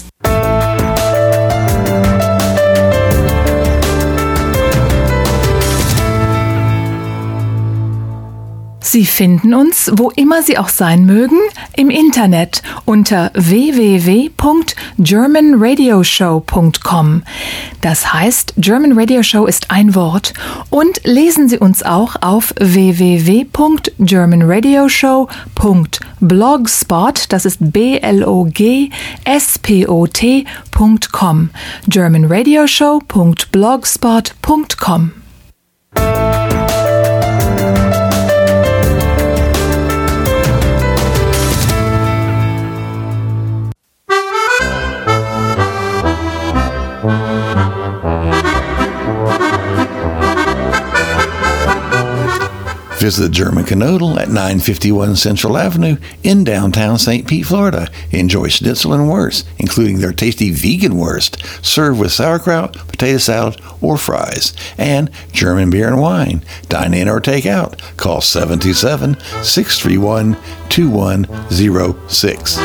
Sie finden uns, wo immer Sie auch sein mögen, im Internet unter w w w punkt german radio show punkt com. Das heißt, German Radio Show ist ein Wort, und lesen Sie uns auch auf w w w punkt german radio show punkt blogspot, das ist B L O G S P O T punkt com, german radio show punkt blogspot punkt com. Visit the German Canodal at nine fifty-one Central Avenue in downtown Saint Pete, Florida. Enjoy schnitzel and wurst, including their tasty vegan wurst, served with sauerkraut, potato salad, or fries, and German beer and wine. Dine in or take out. Call seven two seven, six three one, two one zero six.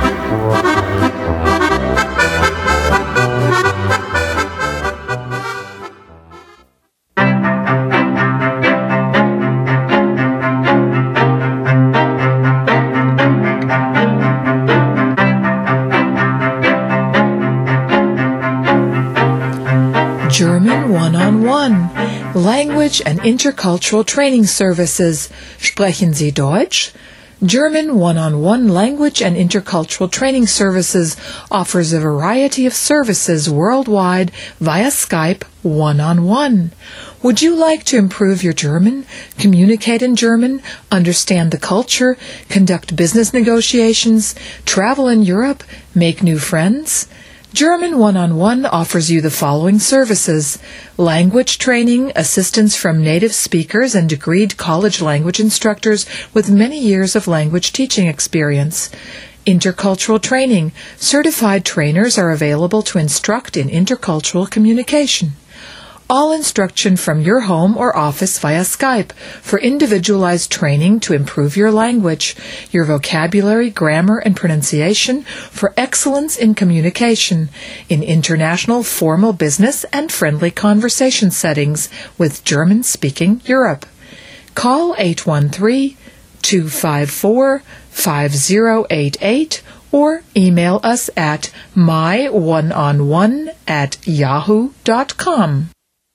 German One-on-One, Language and Intercultural Training Services. Sprechen Sie Deutsch? German One-on-One Language and Intercultural Training Services offers a variety of services worldwide via Skype one-on-one. Would you like to improve your German, communicate in German, understand the culture, conduct business negotiations, travel in Europe, make new friends? German one-on-one offers you the following services: language training, assistance from native speakers and degreed college language instructors with many years of language teaching experience. Intercultural training. Certified trainers are available to instruct in intercultural communication. All instruction from your home or office via Skype for individualized training to improve your language, your vocabulary, grammar, and pronunciation for excellence in communication in international formal business and friendly conversation settings with German-speaking Europe. Call eight one three, two five four, five zero eight eight or email us at my one on one at yahoo dot com.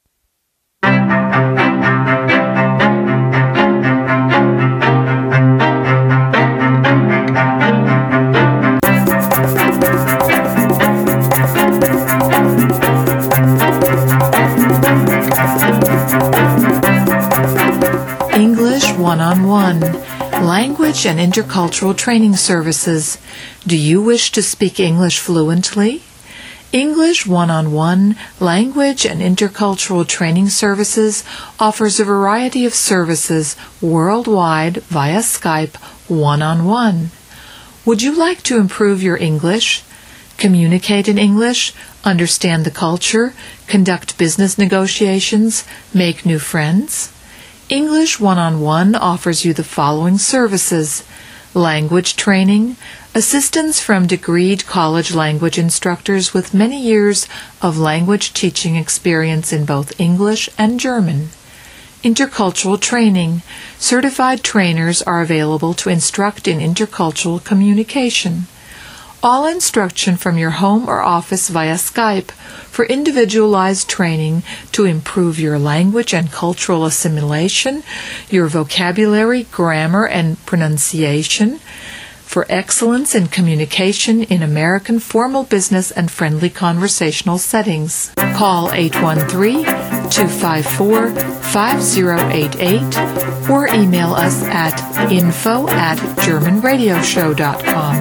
English one-on-one. Language and intercultural training services. Do you wish to speak English fluently? English one-on-one language and intercultural training services offers a variety of services worldwide via Skype one-on-one. Would you like to improve your English, communicate in English, understand the culture, conduct business negotiations, make new friends? English one-on-one offers you the following services: language training, assistance from degreed college language instructors with many years of language teaching experience in both English and German. Intercultural training. Certified trainers are available to instruct in intercultural communication. All instruction from your home or office via Skype for individualized training to improve your language and cultural assimilation, your vocabulary, grammar, and pronunciation, for excellence in communication in American formal business and friendly conversational settings. Call eight one three, two five four, five zero eight eight or email us at info at german radio show dot com.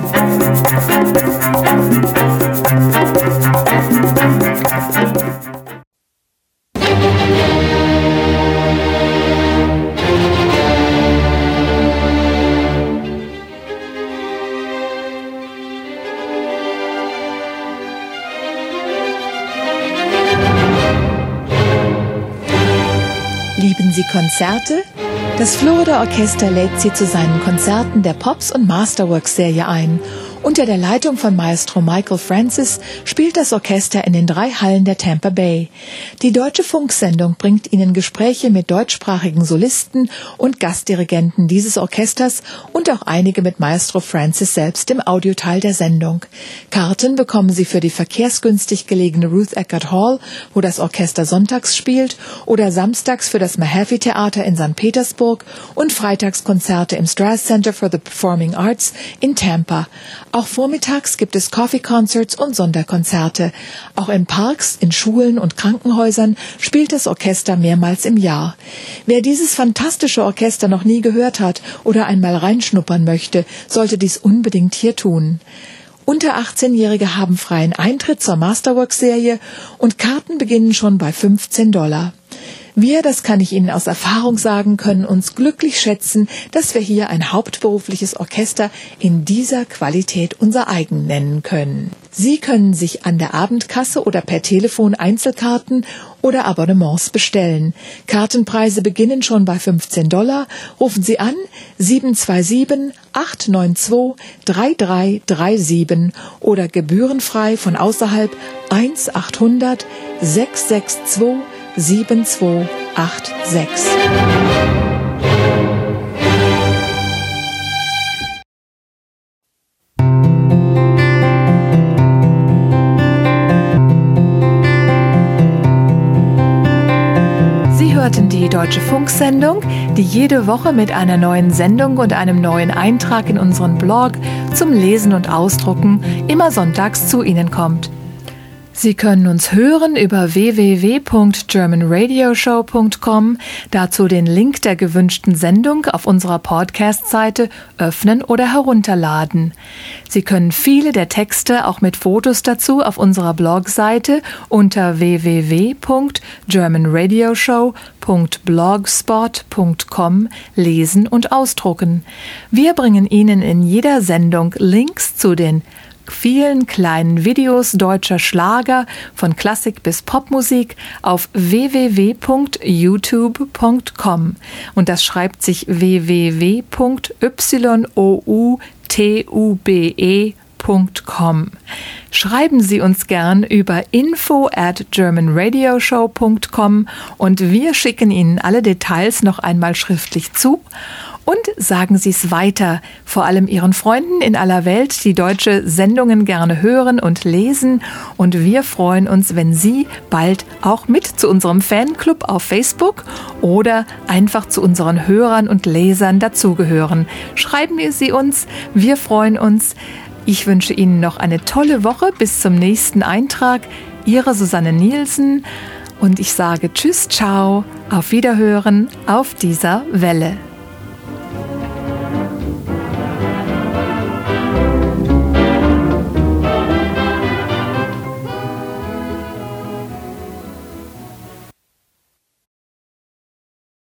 Lieben Sie Konzerte? Das Florida Orchester lädt Sie zu seinen Konzerten der Pops- und Masterworks-Serie ein. Unter der Leitung von Maestro Michael Francis spielt das Orchester in den drei Hallen der Tampa Bay. Die deutsche Funksendung bringt Ihnen Gespräche mit deutschsprachigen Solisten und Gastdirigenten dieses Orchesters und auch einige mit Maestro Francis selbst im Audioteil der Sendung. Karten bekommen Sie für die verkehrsgünstig gelegene Ruth Eckerd Hall, wo das Orchester sonntags spielt, oder samstags für das Mahaffey Theater in Sankt Petersburg und Freitagskonzerte im Strass Center for the Performing Arts in Tampa. Auch vormittags gibt es Coffee Concerts und Sonderkonzerte. Auch in Parks, in Schulen und Krankenhäusern spielt das Orchester mehrmals im Jahr. Wer dieses fantastische Orchester noch nie gehört hat oder einmal reinschnuppern möchte, sollte dies unbedingt hier tun. Unter achtzehnjährige haben freien Eintritt zur Masterworks-Serie und Karten beginnen schon bei fünfzehn Dollar. Wir, das kann ich Ihnen aus Erfahrung sagen, können uns glücklich schätzen, dass wir hier ein hauptberufliches Orchester in dieser Qualität unser eigen nennen können. Sie können sich an der Abendkasse oder per Telefon Einzelkarten oder Abonnements bestellen. Kartenpreise beginnen schon bei fünfzehn Dollar. Rufen Sie an sieben zwei sieben, acht neun zwei, drei drei drei sieben oder gebührenfrei von außerhalb eins achthundert, sechs sechs zwei, sieben zwei acht sechs. Sie hörten die Deutsche Funksendung, die jede Woche mit einer neuen Sendung und einem neuen Eintrag in unseren Blog zum Lesen und Ausdrucken immer sonntags zu Ihnen kommt. Sie können uns hören über w w w punkt german radio show punkt com, dazu den Link der gewünschten Sendung auf unserer Podcast-Seite öffnen oder herunterladen. Sie können viele der Texte auch mit Fotos dazu auf unserer Blogseite unter w w w punkt german radio show punkt blogspot punkt com lesen und ausdrucken. Wir bringen Ihnen in jeder Sendung Links zu den vielen kleinen Videos deutscher Schlager von Klassik bis Popmusik auf w w w punkt youtube punkt com und das schreibt sich w w w punkt youtube punkt com. Schreiben Sie uns gern über info at german radio show punkt com und wir schicken Ihnen alle Details noch einmal schriftlich zu. Und sagen Sie es weiter, vor allem Ihren Freunden in aller Welt, die deutsche Sendungen gerne hören und lesen. Und wir freuen uns, wenn Sie bald auch mit zu unserem Fanclub auf Facebook oder einfach zu unseren Hörern und Lesern dazugehören. Schreiben Sie uns, wir freuen uns. Ich wünsche Ihnen noch eine tolle Woche. Bis zum nächsten Eintrag. Ihre Susanne Nielsen. Und ich sage Tschüss, ciao, auf Wiederhören auf dieser Welle.